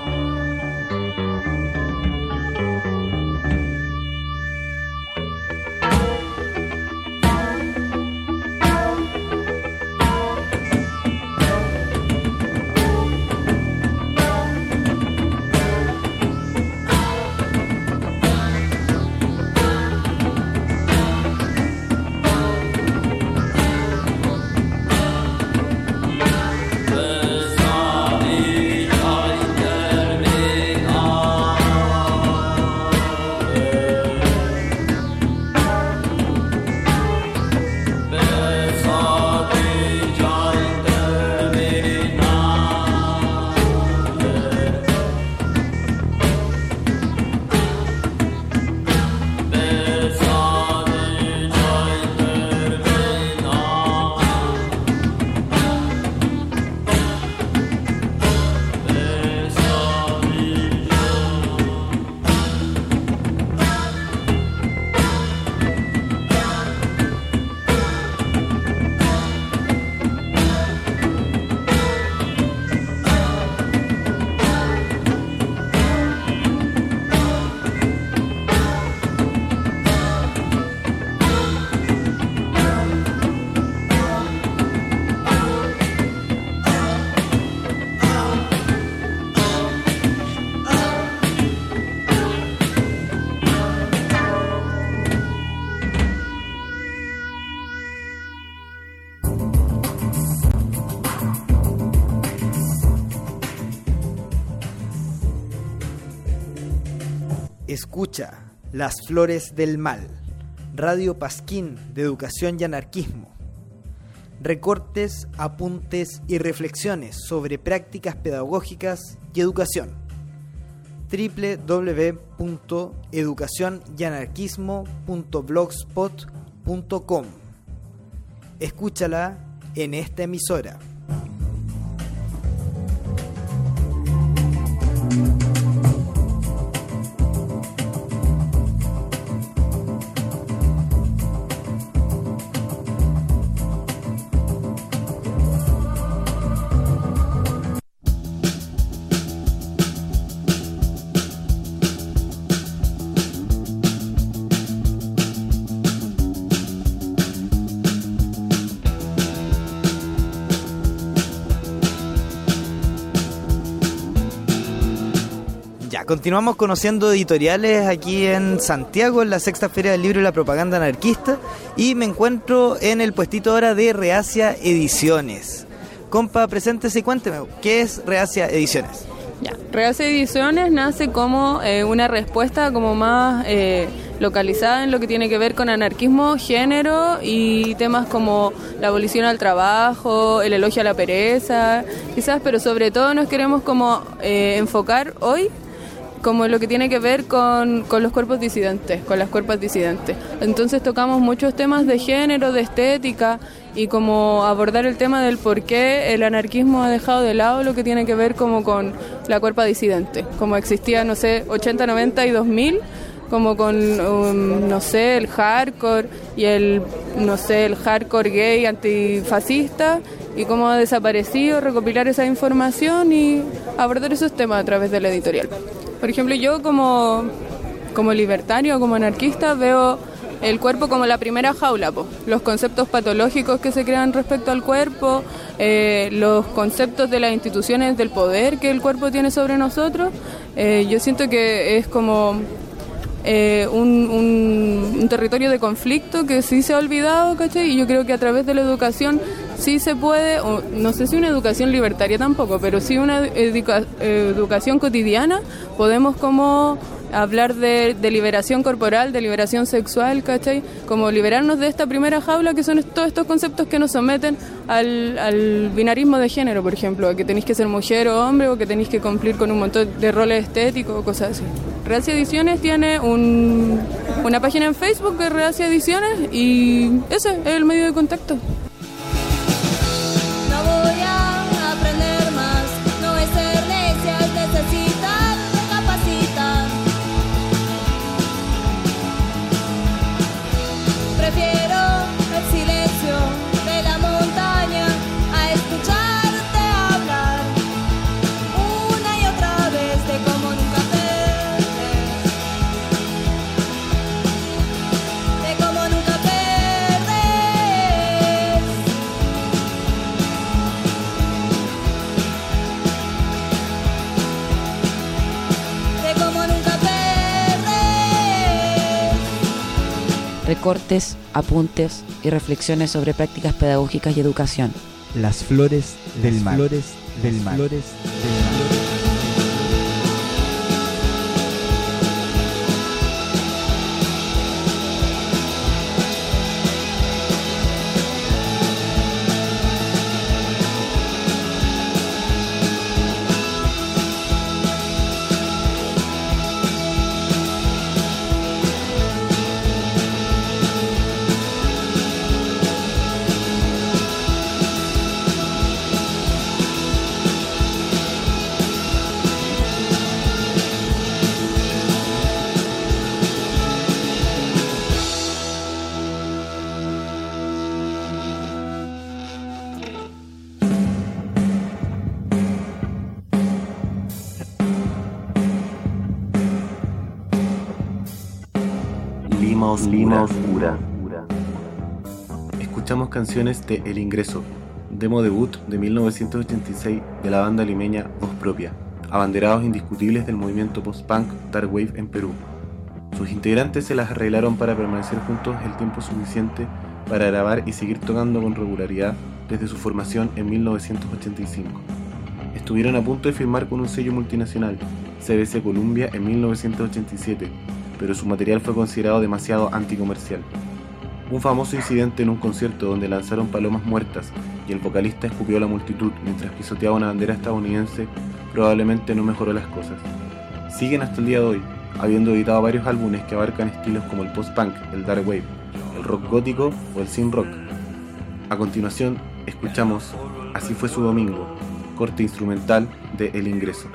Escucha Las Flores del Mal, Radio Pasquín de Educación y Anarquismo. Recortes, apuntes y reflexiones sobre prácticas pedagógicas y educación. www.educacionyanarquismo.blogspot.com. Escúchala en esta emisora. Continuamos conociendo editoriales aquí en Santiago, en la Sexta Feria del Libro y la Propaganda Anarquista, y me encuentro en el puestito ahora de Reacia Ediciones. Compa, preséntese y cuénteme, ¿qué es Reacia Ediciones?
Ya, Reacia Ediciones nace como una respuesta como más localizada en lo que tiene que ver con anarquismo, género y temas como la abolición al trabajo, el elogio a la pereza, quizás, pero sobre todo nos queremos como enfocar hoy como lo que tiene que ver con los cuerpos disidentes, con las cuerpas disidentes. Entonces tocamos muchos temas de género, de estética, y como abordar el tema del por qué el anarquismo ha dejado de lado lo que tiene que ver como con la cuerpa disidente, como existía, no sé, 80, 90 y 2000, como con, no sé, el hardcore y el hardcore gay antifascista, y cómo ha desaparecido, recopilar esa información y abordar esos temas a través de la editorial. Por ejemplo, yo como libertario, como anarquista, veo el cuerpo como la primera jaula, los conceptos patológicos que se crean respecto al cuerpo, los conceptos de las instituciones del poder que el cuerpo tiene sobre nosotros. Yo siento que es como un territorio de conflicto que sí se ha olvidado, ¿cachai? Y yo creo que a través de la educación sí se puede, o no sé si una educación libertaria tampoco, pero sí una educación cotidiana, podemos como hablar de liberación corporal, de liberación sexual, ¿cachai? Como liberarnos de esta primera jaula que son todos estos conceptos que nos someten al binarismo de género, por ejemplo, a que tenéis que ser mujer o hombre, o que tenéis que cumplir con un montón de roles estéticos o cosas así. Reacia Ediciones tiene una página en Facebook de Reacia Ediciones, y ese es el medio de contacto.
No voy a aprender más, no es ser necia, es necesitar recapacitar. Prefiero el silencio de la montaña a escucharte hablar una y otra vez de cómo nunca perdes, de cómo nunca perdes, de cómo nunca perdes.
Recortes, apuntes y reflexiones sobre prácticas pedagógicas y educación.
Las Flores del Mal. Flores del Mal. Flores del Mal.
Lima Oscura. Escuchamos canciones de El Ingreso, demo debut de 1986 de la banda limeña Voz Propia, abanderados indiscutibles del movimiento post-punk Dark Wave en Perú. Sus integrantes se las arreglaron para permanecer juntos el tiempo suficiente para grabar y seguir tocando con regularidad desde su formación en 1985. Estuvieron a punto de firmar con un sello multinacional, CBC Columbia en 1987, pero su material fue considerado demasiado anticomercial. Un famoso incidente en un concierto donde lanzaron palomas muertas y el vocalista escupió a la multitud mientras pisoteaba una bandera estadounidense probablemente no mejoró las cosas. Siguen hasta el día de hoy, habiendo editado varios álbumes que abarcan estilos como el post-punk, el dark wave, el rock gótico o el synth rock. A continuación, escuchamos Así fue su domingo, corte instrumental de El Ingreso.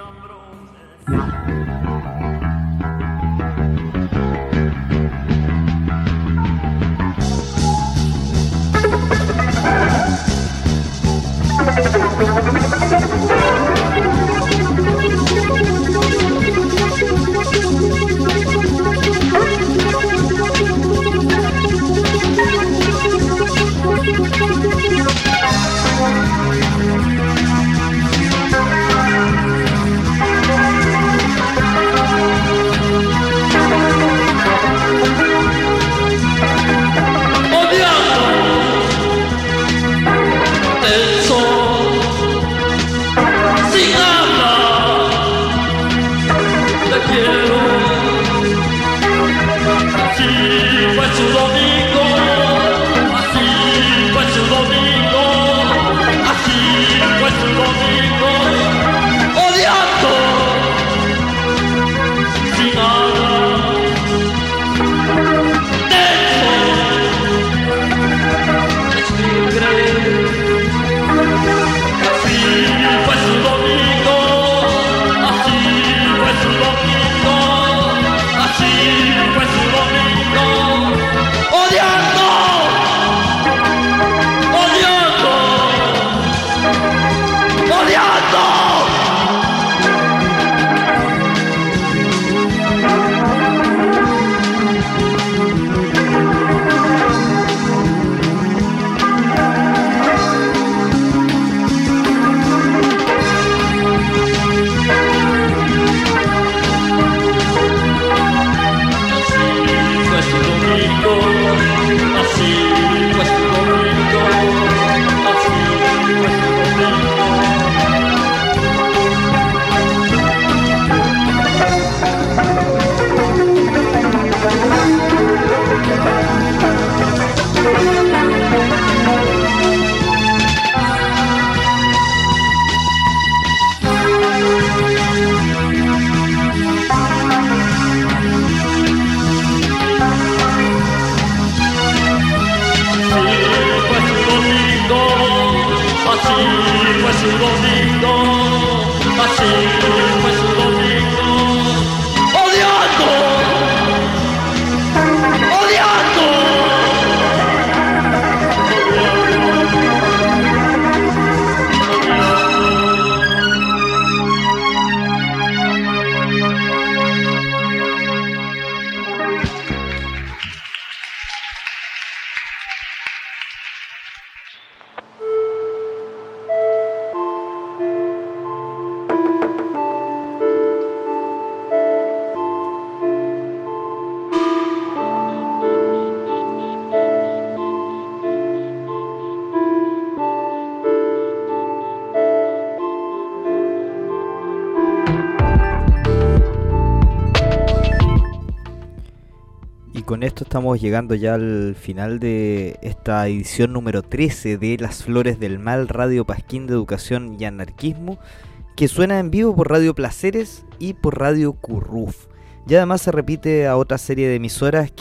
Con esto estamos llegando ya al final de esta edición número 13 de Las Flores del Mal, Radio Pasquín de Educación y Anarquismo, que suena en vivo por Radio Placeres y por Radio Curruf. Y además se repite a otra serie de emisoras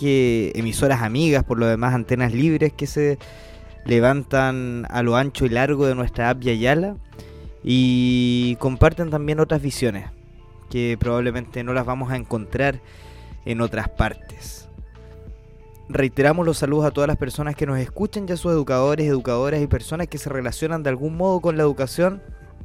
amigas, por lo demás antenas libres, que se levantan a lo ancho y largo de nuestra app Yayala y comparten también otras visiones que probablemente no las vamos a encontrar en otras partes. Reiteramos los saludos a todas las personas que nos escuchan, ya sus educadores, educadoras y personas que se relacionan de algún modo con la educación,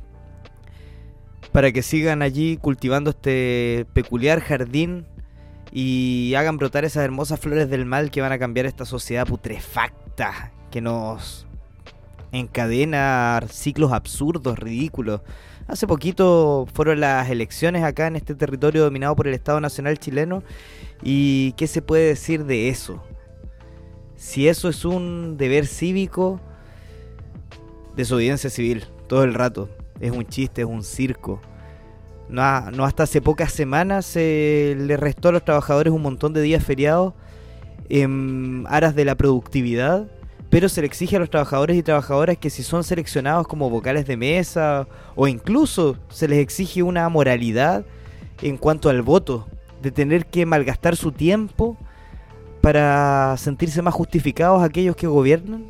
para que sigan allí cultivando este peculiar jardín y hagan brotar esas hermosas flores del mal que van a cambiar esta sociedad putrefacta que nos encadena a ciclos absurdos, ridículos. Hace poquito fueron las elecciones acá en este territorio dominado por el Estado Nacional chileno, y ¿qué se puede decir de eso? Si eso es un deber cívico, desobediencia civil todo el rato. Es un chiste, es un circo. No hasta hace pocas semanas se le restó a los trabajadores un montón de días feriados en aras de la productividad, pero se le exige a los trabajadores y trabajadoras que si son seleccionados como vocales de mesa, o incluso se les exige una moralidad en cuanto al voto, de tener que malgastar su tiempo para sentirse más justificados aquellos que gobiernan.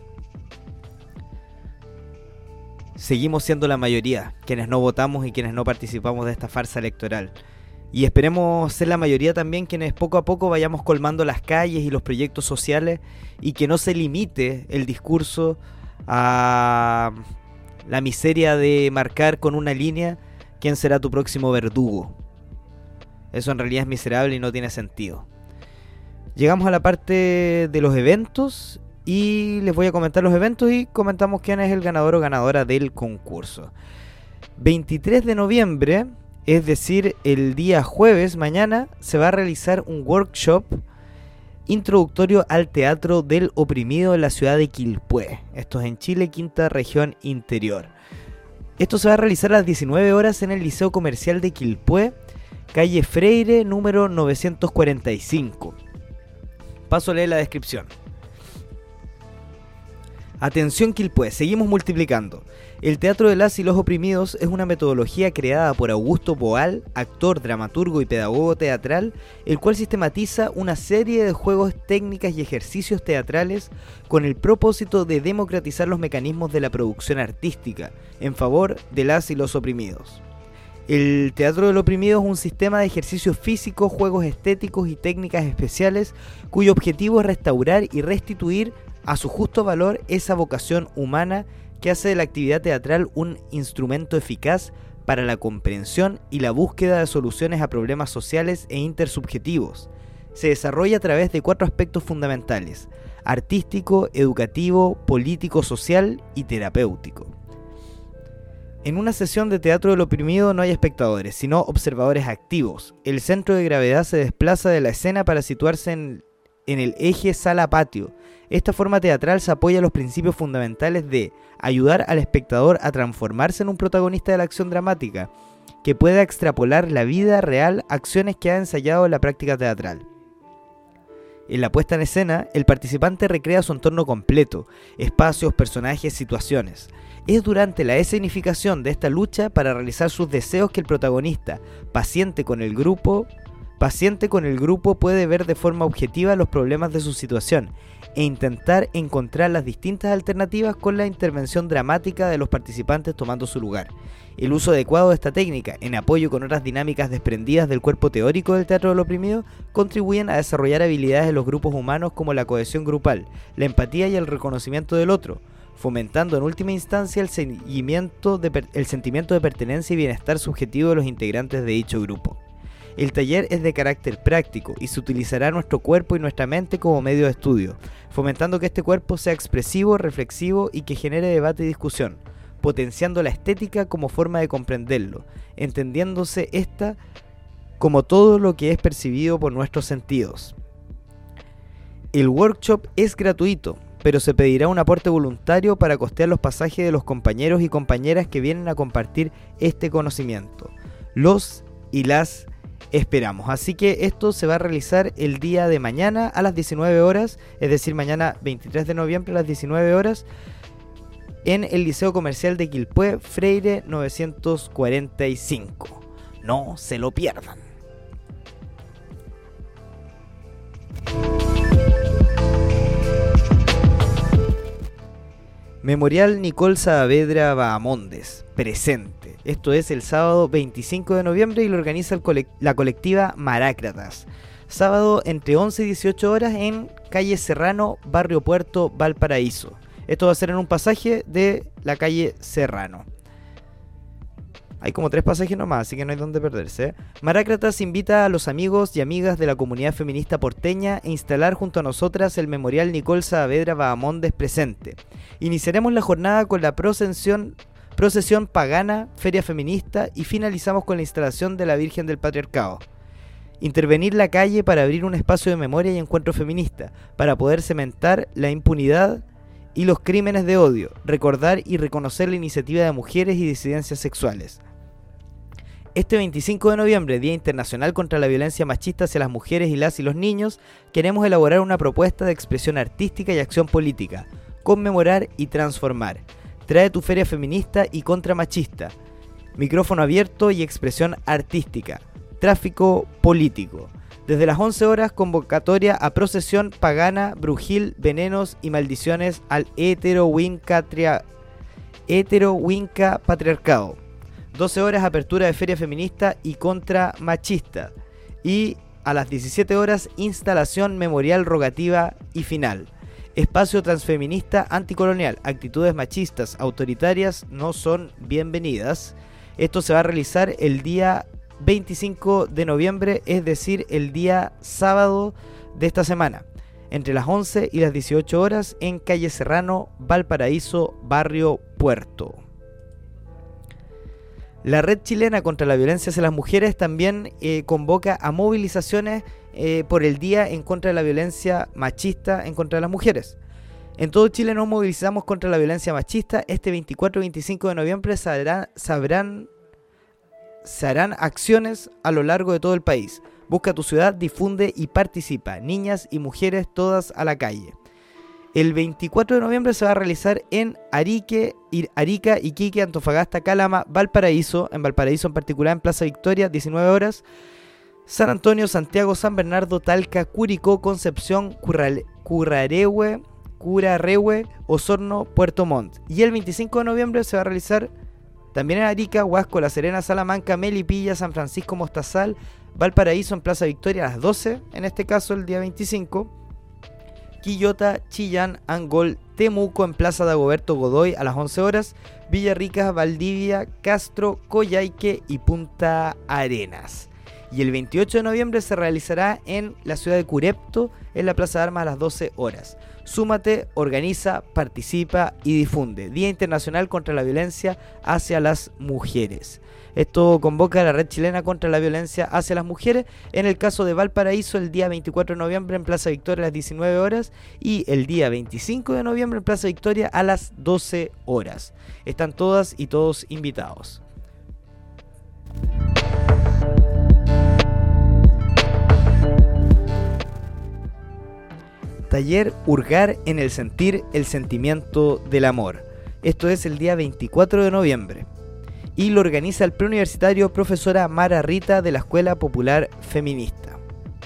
Seguimos siendo la mayoría, quienes no votamos y quienes no participamos de esta farsa electoral. Y esperemos ser la mayoría también quienes poco a poco vayamos colmando las calles y los proyectos sociales, y que no se limite el discurso a la miseria de marcar con una línea quién será tu próximo verdugo. Eso en realidad es miserable y no tiene sentido. Llegamos a la parte de los eventos y les voy a comentar los eventos y comentamos quién es el ganador o ganadora del concurso. 23 de noviembre, es decir, el día jueves, mañana, se va a realizar un workshop introductorio al teatro del oprimido en la ciudad de Quilpué. Esto es en Chile, quinta región interior. Esto se va a realizar a las 19 horas en el Liceo Comercial de Quilpué, calle Freire, número 945. Paso a leer la descripción. Atención Quilpué, seguimos multiplicando. El teatro de las y los oprimidos es una metodología creada por Augusto Boal, actor, dramaturgo y pedagogo teatral, el cual sistematiza una serie de juegos, técnicas y ejercicios teatrales con el propósito de democratizar los mecanismos de la producción artística en favor de las y los oprimidos. El teatro del oprimido es un sistema de ejercicios físicos, juegos estéticos y técnicas especiales cuyo objetivo es restaurar y restituir a su justo valor esa vocación humana que hace de la actividad teatral un instrumento eficaz para la comprensión y la búsqueda de soluciones a problemas sociales e intersubjetivos. Se desarrolla a través de 4 aspectos fundamentales: artístico, educativo, político, social y terapéutico. En una sesión de teatro del oprimido no hay espectadores, sino observadores activos. El centro de gravedad se desplaza de la escena para situarse en el eje sala-patio. Esta forma teatral se apoya a los principios fundamentales de ayudar al espectador a transformarse en un protagonista de la acción dramática, que pueda extrapolar la vida real a acciones que ha ensayado en la práctica teatral. En la puesta en escena, el participante recrea su entorno completo, espacios, personajes, situaciones. Es durante la escenificación de esta lucha para realizar sus deseos que el protagonista, paciente con el grupo, puede ver de forma objetiva los problemas de su situación e intentar encontrar las distintas alternativas con la intervención dramática de los participantes tomando su lugar. El uso adecuado de esta técnica, en apoyo con otras dinámicas desprendidas del cuerpo teórico del teatro del oprimido, contribuyen a desarrollar habilidades de los grupos humanos como la cohesión grupal, la empatía y el reconocimiento del otro, fomentando en última instancia el sentimiento de pertenencia y bienestar subjetivo de los integrantes de dicho grupo. El taller es de carácter práctico y se utilizará nuestro cuerpo y nuestra mente como medio de estudio, fomentando que este cuerpo sea expresivo, reflexivo y que genere debate y discusión, potenciando la estética como forma de comprenderlo, entendiéndose esta como todo lo que es percibido por nuestros sentidos. El workshop es gratuito, pero se pedirá un aporte voluntario para costear los pasajes de los compañeros y compañeras que vienen a compartir este conocimiento. Los y las esperamos. Así que esto se va a realizar el día de mañana a las 19 horas, es decir, mañana 23 de noviembre a las 19 horas, en el Liceo Comercial de Quilpué, Freire 945. No se lo pierdan. Memorial Nicole Saavedra Bahamondes, presente. Esto es el sábado 25 de noviembre y lo organiza la colectiva Marácratas. Sábado entre 11 y 18 horas en calle Serrano, Barrio Puerto, Valparaíso. Esto va a ser en un pasaje de la calle Serrano. Hay como 3 pasajes nomás, así que no hay donde perderse. Marácratas invita a los amigos y amigas de la comunidad feminista porteña a instalar junto a nosotras el Memorial Nicole Saavedra Bahamondes presente. Iniciaremos la jornada con la procesión pagana, feria feminista y finalizamos con la instalación de la Virgen del Patriarcado. Intervenir la calle para abrir un espacio de memoria y encuentro feminista, para poder cementar la impunidad y los crímenes de odio, recordar y reconocer la iniciativa de mujeres y disidencias sexuales. Este 25 de noviembre, Día Internacional contra la Violencia Machista hacia las mujeres y los niños, queremos elaborar una propuesta de expresión artística y acción política, conmemorar y transformar. Trae tu feria feminista y contramachista, micrófono abierto y expresión artística, tráfico político. Desde las 11 horas, convocatoria a procesión pagana, brujil, venenos y maldiciones al hetero-winca patriarcado. 12 horas, apertura de feria feminista y contramachista. Y a las 17 horas, instalación memorial rogativa y final. Espacio transfeminista anticolonial. Actitudes machistas autoritarias no son bienvenidas. Esto se va a realizar el día 25 de noviembre, es decir, el día sábado de esta semana, entre las 11 y las 18 horas en calle Serrano, Valparaíso, barrio Puerto. La Red Chilena contra la Violencia hacia las Mujeres también convoca a movilizaciones por el Día en contra de la Violencia Machista en contra de las mujeres. En todo Chile nos movilizamos contra la violencia machista. Este 24 y 25 de noviembre se harán acciones a lo largo de todo el país. Busca tu ciudad, difunde y participa. Niñas y mujeres todas a la calle. El 24 de noviembre se va a realizar en Arica, Iquique, Antofagasta, Calama, Valparaíso, en Valparaíso en particular en Plaza Victoria, 19 horas. San Antonio, Santiago, San Bernardo, Talca, Curicó, Concepción, Curarehue, Osorno, Puerto Montt. Y el 25 de noviembre se va a realizar también en Arica, Huasco, La Serena, Salamanca, Melipilla, San Francisco, Mostazal, Valparaíso en Plaza Victoria a las 12, en este caso el día 25. Quillota, Chillán, Angol, Temuco en Plaza Dagoberto Godoy a las 11 horas. Villarrica, Valdivia, Castro, Coyhaique y Punta Arenas. Y el 28 de noviembre se realizará en la ciudad de Curepto, en la Plaza de Armas a las 12 horas. Súmate, organiza, participa y difunde. Día Internacional contra la Violencia hacia las Mujeres. Esto convoca a la Red Chilena contra la Violencia hacia las Mujeres. En el caso de Valparaíso, el día 24 de noviembre en Plaza Victoria a las 19 horas. Y el día 25 de noviembre en Plaza Victoria a las 12 horas. Están todas y todos invitados. Taller Hurgar en el Sentir, el Sentimiento del Amor. Esto es el día 24 de noviembre. Y lo organiza el preuniversitario profesora Mara Rita de la Escuela Popular Feminista.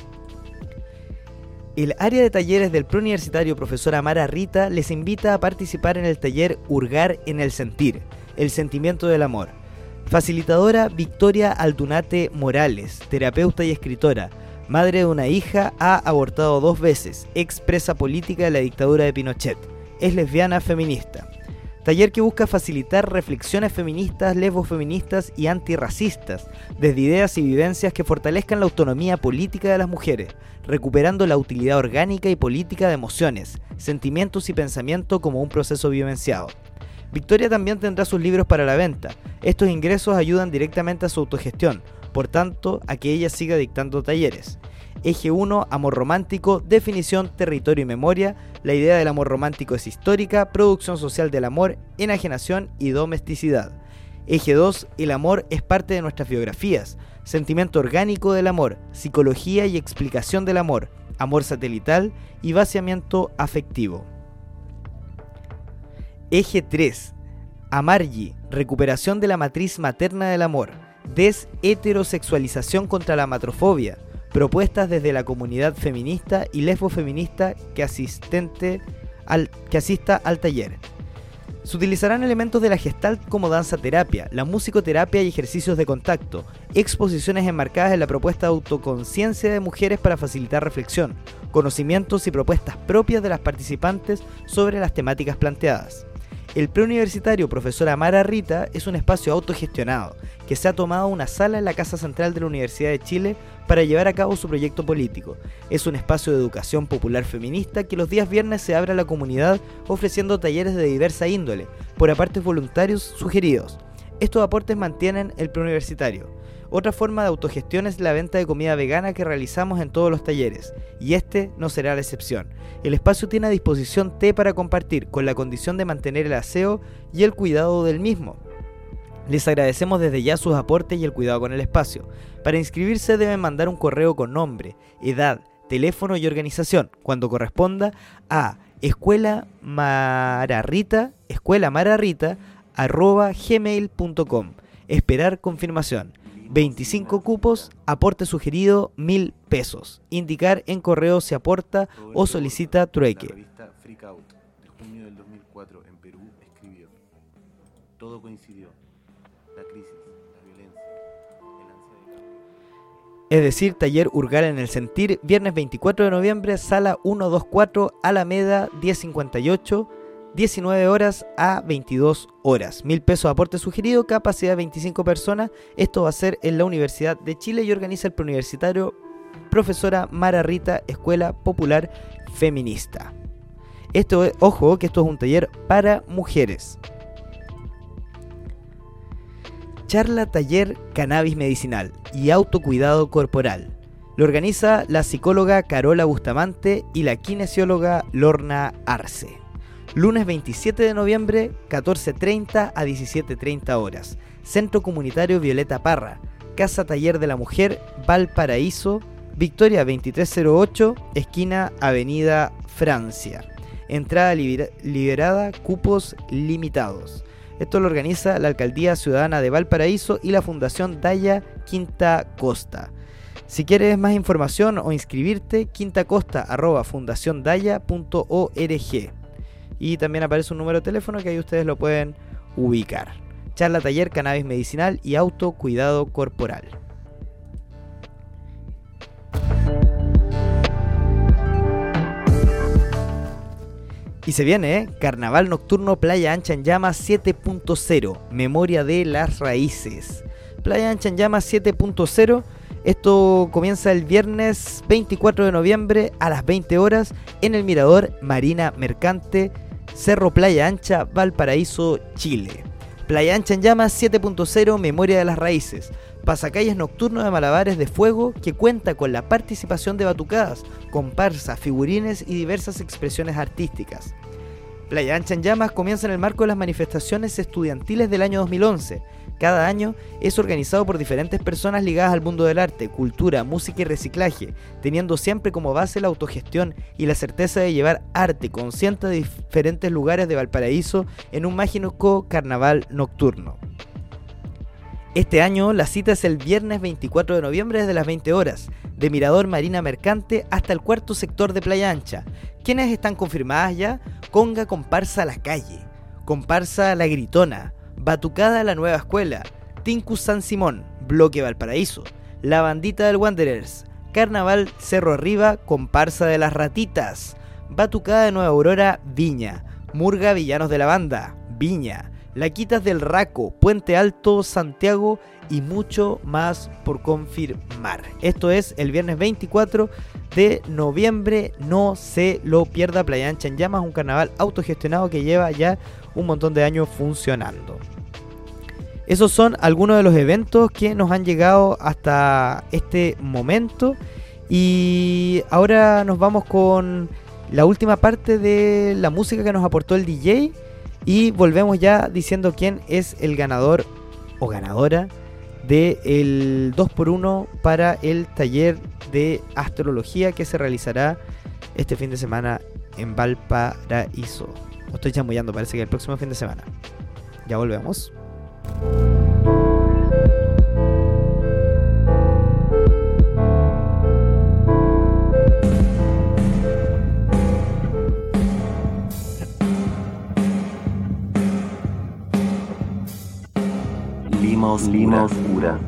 El área de talleres del preuniversitario profesora Mara Rita les invita a participar en el taller Hurgar en el Sentir, el Sentimiento del Amor. Facilitadora Victoria Aldunate Morales, terapeuta y escritora. Madre de una hija, ha abortado 2 veces, expresa política de la dictadura de Pinochet. Es lesbiana feminista. Taller que busca facilitar reflexiones feministas, lesbofeministas y antirracistas, desde ideas y vivencias que fortalezcan la autonomía política de las mujeres, recuperando la utilidad orgánica y política de emociones, sentimientos y pensamiento como un proceso vivenciado. Victoria también tendrá sus libros para la venta. Estos ingresos ayudan directamente a su autogestión, por tanto, a que ella siga dictando talleres. Eje 1, amor romántico, definición, territorio y memoria. La idea del amor romántico es histórica, producción social del amor, enajenación y domesticidad. Eje 2, el amor es parte de nuestras biografías. Sentimiento orgánico del amor, psicología y explicación del amor, amor satelital y vaciamiento afectivo. Eje 3, Amargi, recuperación de la matriz materna del amor. Desheterosexualización contra la matrofobia. Propuestas desde la comunidad feminista y lesbofeminista que asista al taller. Se utilizarán elementos de la Gestalt como danza terapia, la musicoterapia y ejercicios de contacto, exposiciones enmarcadas en la propuesta de autoconciencia de mujeres para facilitar reflexión, conocimientos y propuestas propias de las participantes sobre las temáticas planteadas. El preuniversitario profesora Mara Rita es un espacio autogestionado que se ha tomado una sala en la Casa Central de la Universidad de Chile para llevar a cabo su proyecto político. Es un espacio de educación popular feminista que los días viernes se abre a la comunidad ofreciendo talleres de diversa índole por aportes voluntarios sugeridos. Estos aportes mantienen el preuniversitario. Otra forma de autogestión es la venta de comida vegana que realizamos en todos los talleres, y este no será la excepción. El espacio tiene a disposición té para compartir, con la condición de mantener el aseo y el cuidado del mismo. Les agradecemos desde ya sus aportes y el cuidado con el espacio. Para inscribirse deben mandar un correo con nombre, edad, teléfono y organización, cuando corresponda, a escuelamararrita@gmail.com. Esperar confirmación. 25 cupos, aporte sugerido 1.000 pesos. Indicar en correo si aporta o solicita trueque.
La revista Freak Out, de junio del 2004, en Perú, escribió: todo coincidió. La crisis, la violencia, el ansia de cambio.
Es decir, taller Urgal en el Sentir, viernes 24 de noviembre, sala 124, Alameda 1058, 19 horas a 22 horas. 1.000 pesos aporte sugerido, capacidad de 25 personas. Esto va a ser en la Universidad de Chile y organiza el preuniversitario profesora Mara Rita, Escuela Popular Feminista. Ojo, que esto es un taller para mujeres. Charla taller Cannabis medicinal y autocuidado corporal. Lo organiza la psicóloga Carola Bustamante y la kinesióloga Lorna Arce. Lunes 27 de noviembre, 14:30 a 17:30 horas. Centro Comunitario Violeta Parra, Casa Taller de la Mujer, Valparaíso, Victoria 2308, esquina Avenida Francia. Entrada liberada, cupos limitados. Esto lo organiza la Alcaldía Ciudadana de Valparaíso y la Fundación Daya Quinta Costa. Si quieres más información o inscribirte, quintacosta@fundaciondaya.org. Y también aparece un número de teléfono que ahí ustedes lo pueden ubicar. Charla taller Cannabis medicinal y autocuidado corporal. Y se viene, Carnaval Nocturno Playa Ancha en Llamas 7.0, Memoria de las Raíces. Playa Ancha en Llamas 7.0, esto comienza el viernes 24 de noviembre a las 20 horas en el Mirador Marina Mercante, Cerro Playa Ancha, Valparaíso, Chile. Playa Ancha en Llamas 7.0, Memoria de las Raíces. Pasacalles nocturno de malabares de fuego que cuenta con la participación de batucadas, comparsas, figurines y diversas expresiones artísticas. Playa Ancha en Llamas comienza en el marco de las manifestaciones estudiantiles del año 2011. Cada año es organizado por diferentes personas ligadas al mundo del arte, cultura, música y reciclaje, teniendo siempre como base la autogestión y la certeza de llevar arte consciente a diferentes lugares de Valparaíso en un mágico carnaval nocturno. Este año la cita es el viernes 24 de noviembre desde las 20 horas, de Mirador Marina Mercante hasta el cuarto sector de Playa Ancha. ¿Quiénes están confirmadas ya? Conga Comparsa La Calle, Comparsa La Gritona, Batucada La Nueva Escuela, Tincus San Simón, Bloque Valparaíso, La Bandita del Wanderers, Carnaval Cerro Arriba, Comparsa de las Ratitas, Batucada de Nueva Aurora, Viña, Murga Villanos de la Banda, Viña, Laquitas del Raco, Puente Alto, Santiago y mucho más por confirmar. Esto es el viernes 24 de noviembre, no se lo pierda. Playa Ancha en Llamas, un carnaval autogestionado que lleva ya un montón de años funcionando. Esos son algunos de los eventos que nos han llegado hasta este momento y ahora nos vamos con la última parte de la música que nos aportó el DJ. Y volvemos ya diciendo quién es el ganador o ganadora del 2x1 para el taller de astrología que se realizará este fin de semana en Valparaíso. Lo estoy chamullando, parece que el próximo fin de semana. Ya volvemos.
Lima Oscura.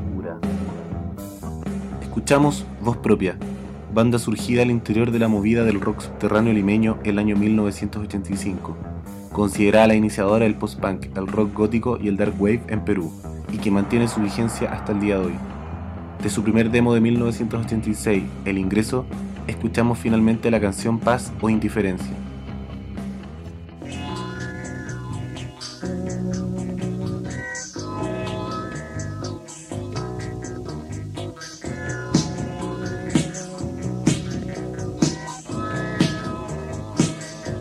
Escuchamos Voz Propia, banda surgida al interior de la movida del rock subterráneo limeño el año 1985, considerada la iniciadora del post-punk, el rock gótico y el dark wave en Perú, y que mantiene su vigencia hasta el día de hoy. De su primer demo de 1986, El Ingreso, escuchamos finalmente la canción Paz o Indiferencia.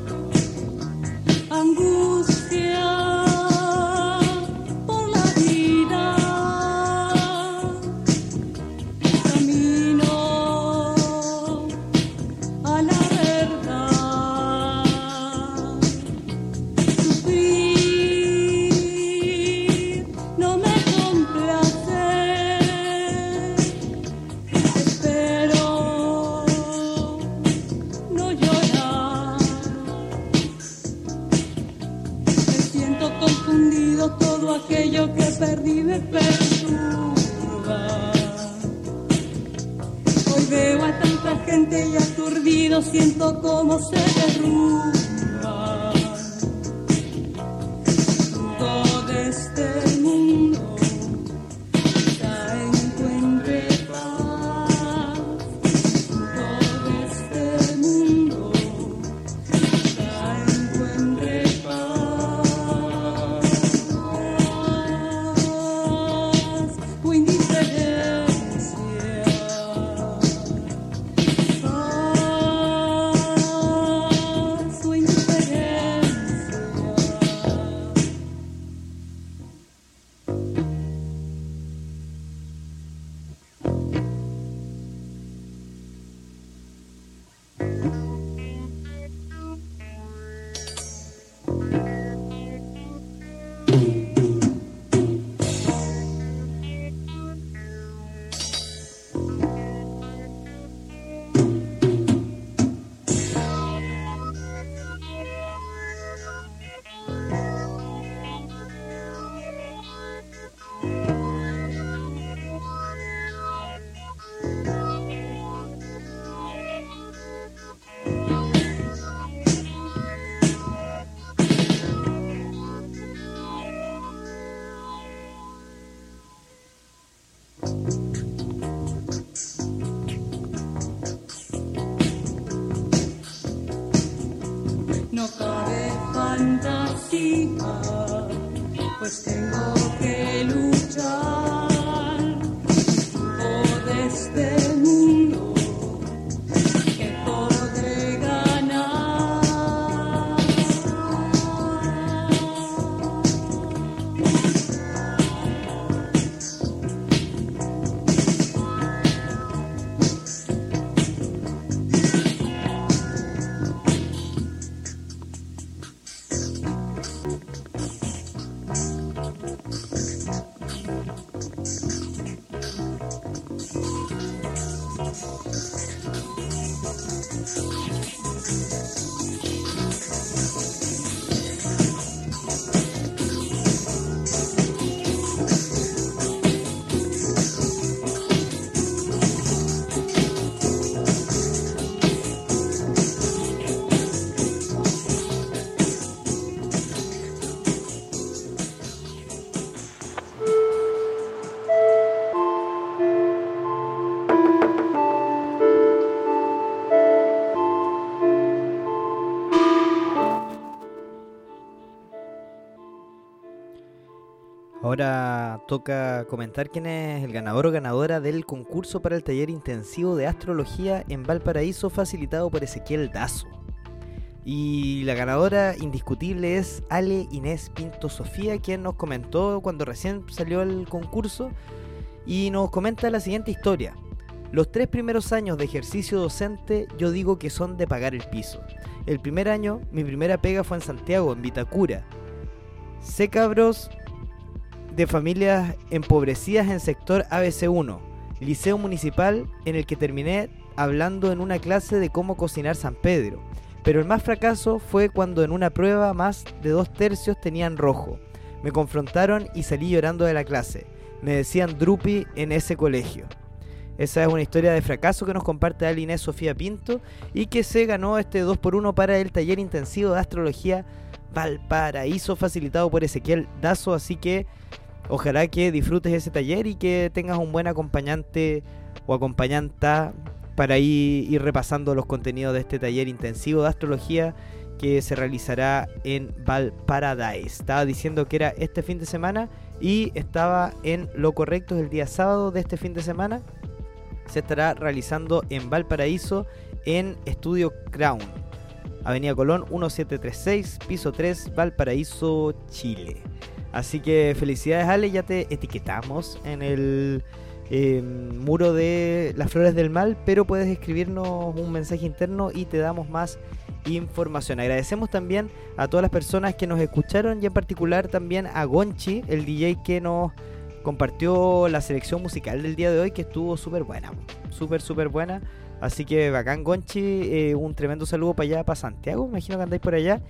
Angustia por la vida.
todo aquello que perdí me perturba. Hoy veo a tanta gente y aturdido siento cómo se derrumba. Todo este mundo ya encuentre paz. Todo este mundo ya encuentre paz o indiferencia. Paz o indiferencia. No cabe fantasía, pues tengo que luchar por este mundo que podré ganar.
Ahora toca comentar quién es el ganador o ganadora del concurso para el taller intensivo de astrología en Valparaíso, facilitado por Ezequiel Dazo. Y la ganadora indiscutible es Ale Inés Pinto Sofía, quien nos comentó cuando recién salió el concurso y nos comenta la siguiente historia. Los 3 primeros años de ejercicio docente yo digo que son de pagar el piso. El primer año, mi primera pega fue en Santiago, en Vitacura. Sé cabros de familias empobrecidas en sector ABC1, liceo municipal en el que terminé hablando en una clase de cómo cocinar San Pedro. Pero el más fracaso fue cuando en una prueba más de 2/3 tenían rojo. Me confrontaron y salí llorando de la clase. Me decían drupi en ese colegio. Esa es una historia de fracaso que nos comparte Ale Inés Sofía Pinto y que se ganó este 2x1 para el taller intensivo de astrología Valparaíso, facilitado por Ezequiel Dazo. Así que ojalá que disfrutes ese taller y que tengas un buen acompañante o acompañanta para ir repasando los contenidos de este taller intensivo de astrología que se realizará en Valparaíso. Estaba diciendo que era este fin de semana y estaba en lo correcto, es el día sábado de este fin de semana. Se estará realizando en Valparaíso en Estudio Crown, Avenida Colón 1736, piso 3, Valparaíso, Chile. Así que felicidades, Ale, ya te etiquetamos en el muro de las Flores del Mal, pero puedes escribirnos un mensaje interno y te damos más información. Agradecemos también a todas las personas que nos escucharon y en particular también a Gonchi, el DJ que nos compartió la selección musical del día de hoy, que estuvo súper buena, súper buena. Así que bacán, Gonchi, un tremendo saludo para allá, para Santiago, me imagino que andáis por allá.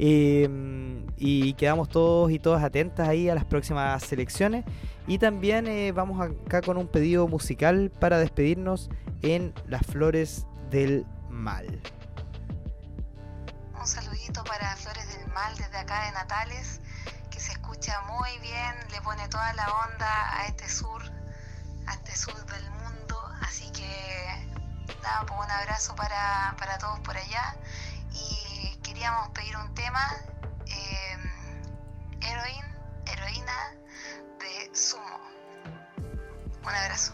Y quedamos todos y todas atentas ahí a las próximas selecciones. Y también vamos acá con un pedido musical para despedirnos en Las Flores del Mal.
Un saludito para Flores del Mal desde acá de Natales, que se escucha muy bien, le pone toda la onda a este sur del mundo. Así que nada, pues un abrazo para todos por allá. Y queríamos pedir un tema, Heroína de Sumo. Un abrazo.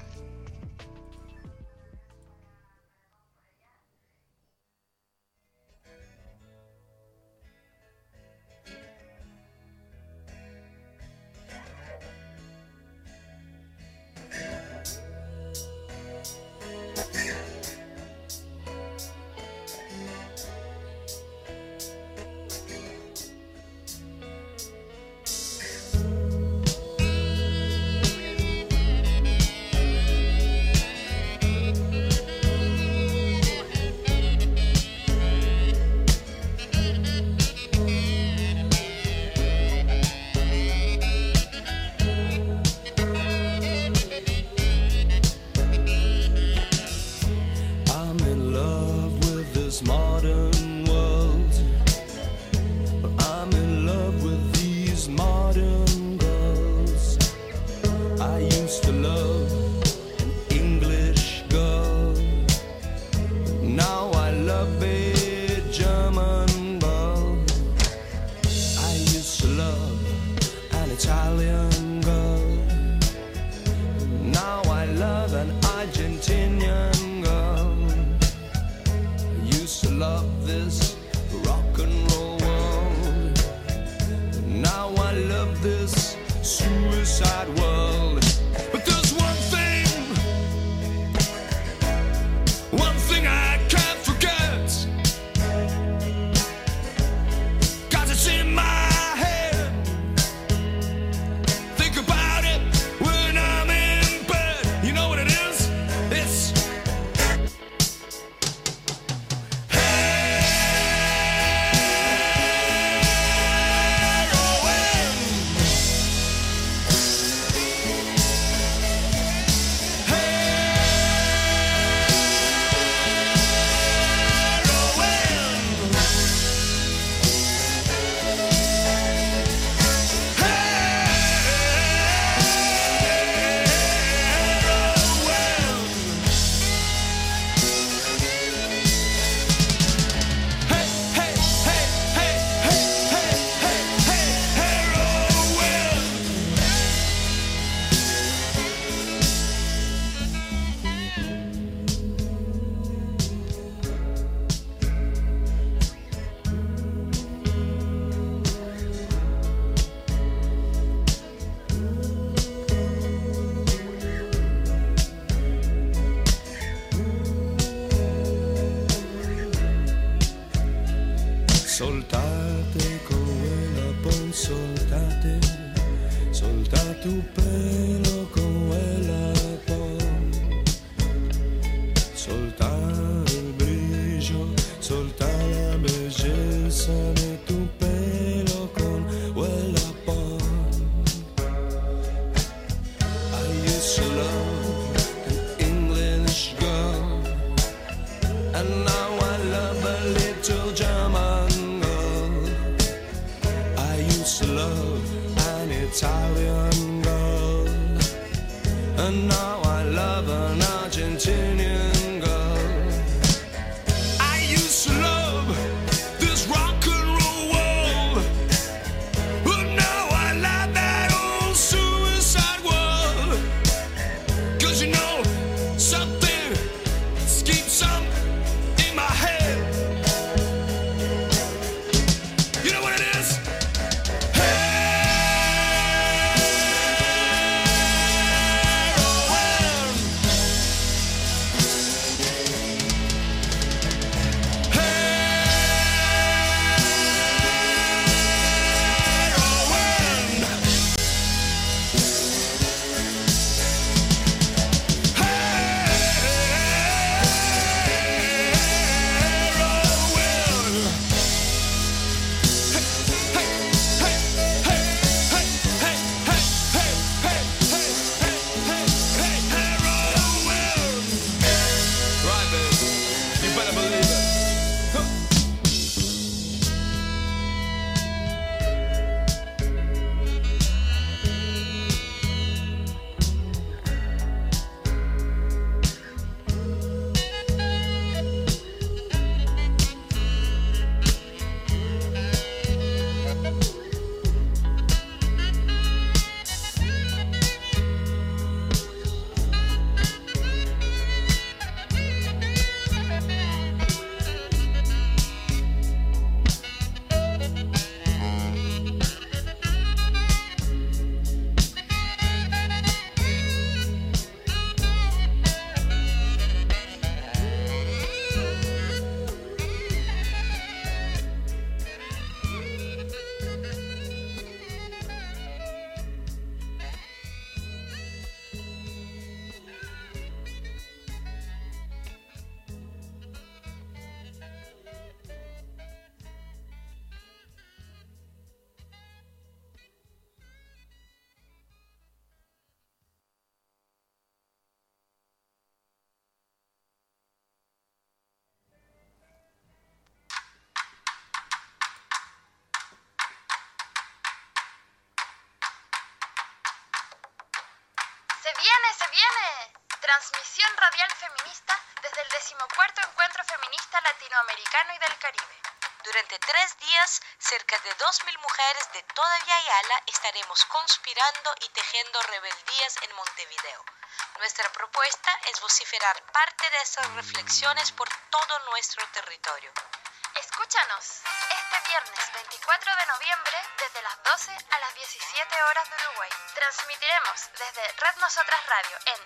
Se viene! Transmisión radial feminista desde el 14º Encuentro Feminista Latinoamericano y del Caribe.
Durante 3 días, cerca de 2.000 mujeres de toda Yala estaremos conspirando y tejiendo rebeldías en Montevideo. Nuestra propuesta es vociferar parte de esas reflexiones por todo nuestro territorio.
Escúchanos este viernes 24 de noviembre desde las 12 a las 17 horas de Uruguay. Transmitiremos desde Red Nosotras Radio en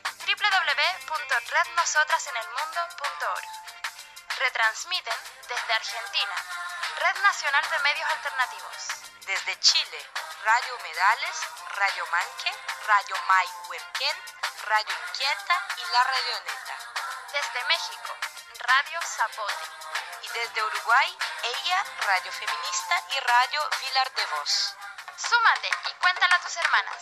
www.rednosotrasenelmundo.org. Retransmiten desde Argentina Red Nacional de Medios Alternativos.
Desde Chile, Radio Humedales, Radio Manque, Radio May Huerquén, Radio Inquieta y La Radioneta.
Desde México, Radio Zapote.
Y desde Uruguay, ella, Radio Feminista y Radio Vilar de Voz.
Súmate y cuéntale a tus hermanas.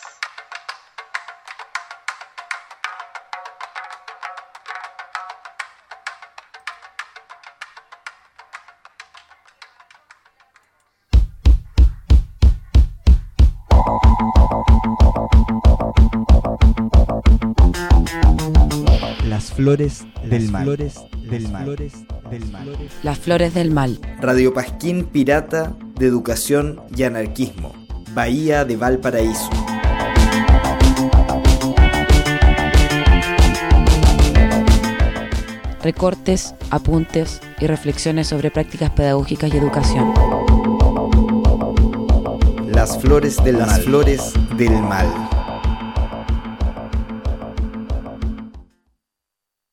Las flores del mal.
Las flores del mal.
Radio Pasquín Pirata de Educación y Anarquismo. Bahía de Valparaíso.
Recortes, apuntes y reflexiones sobre prácticas pedagógicas y educación.
Las flores del mal.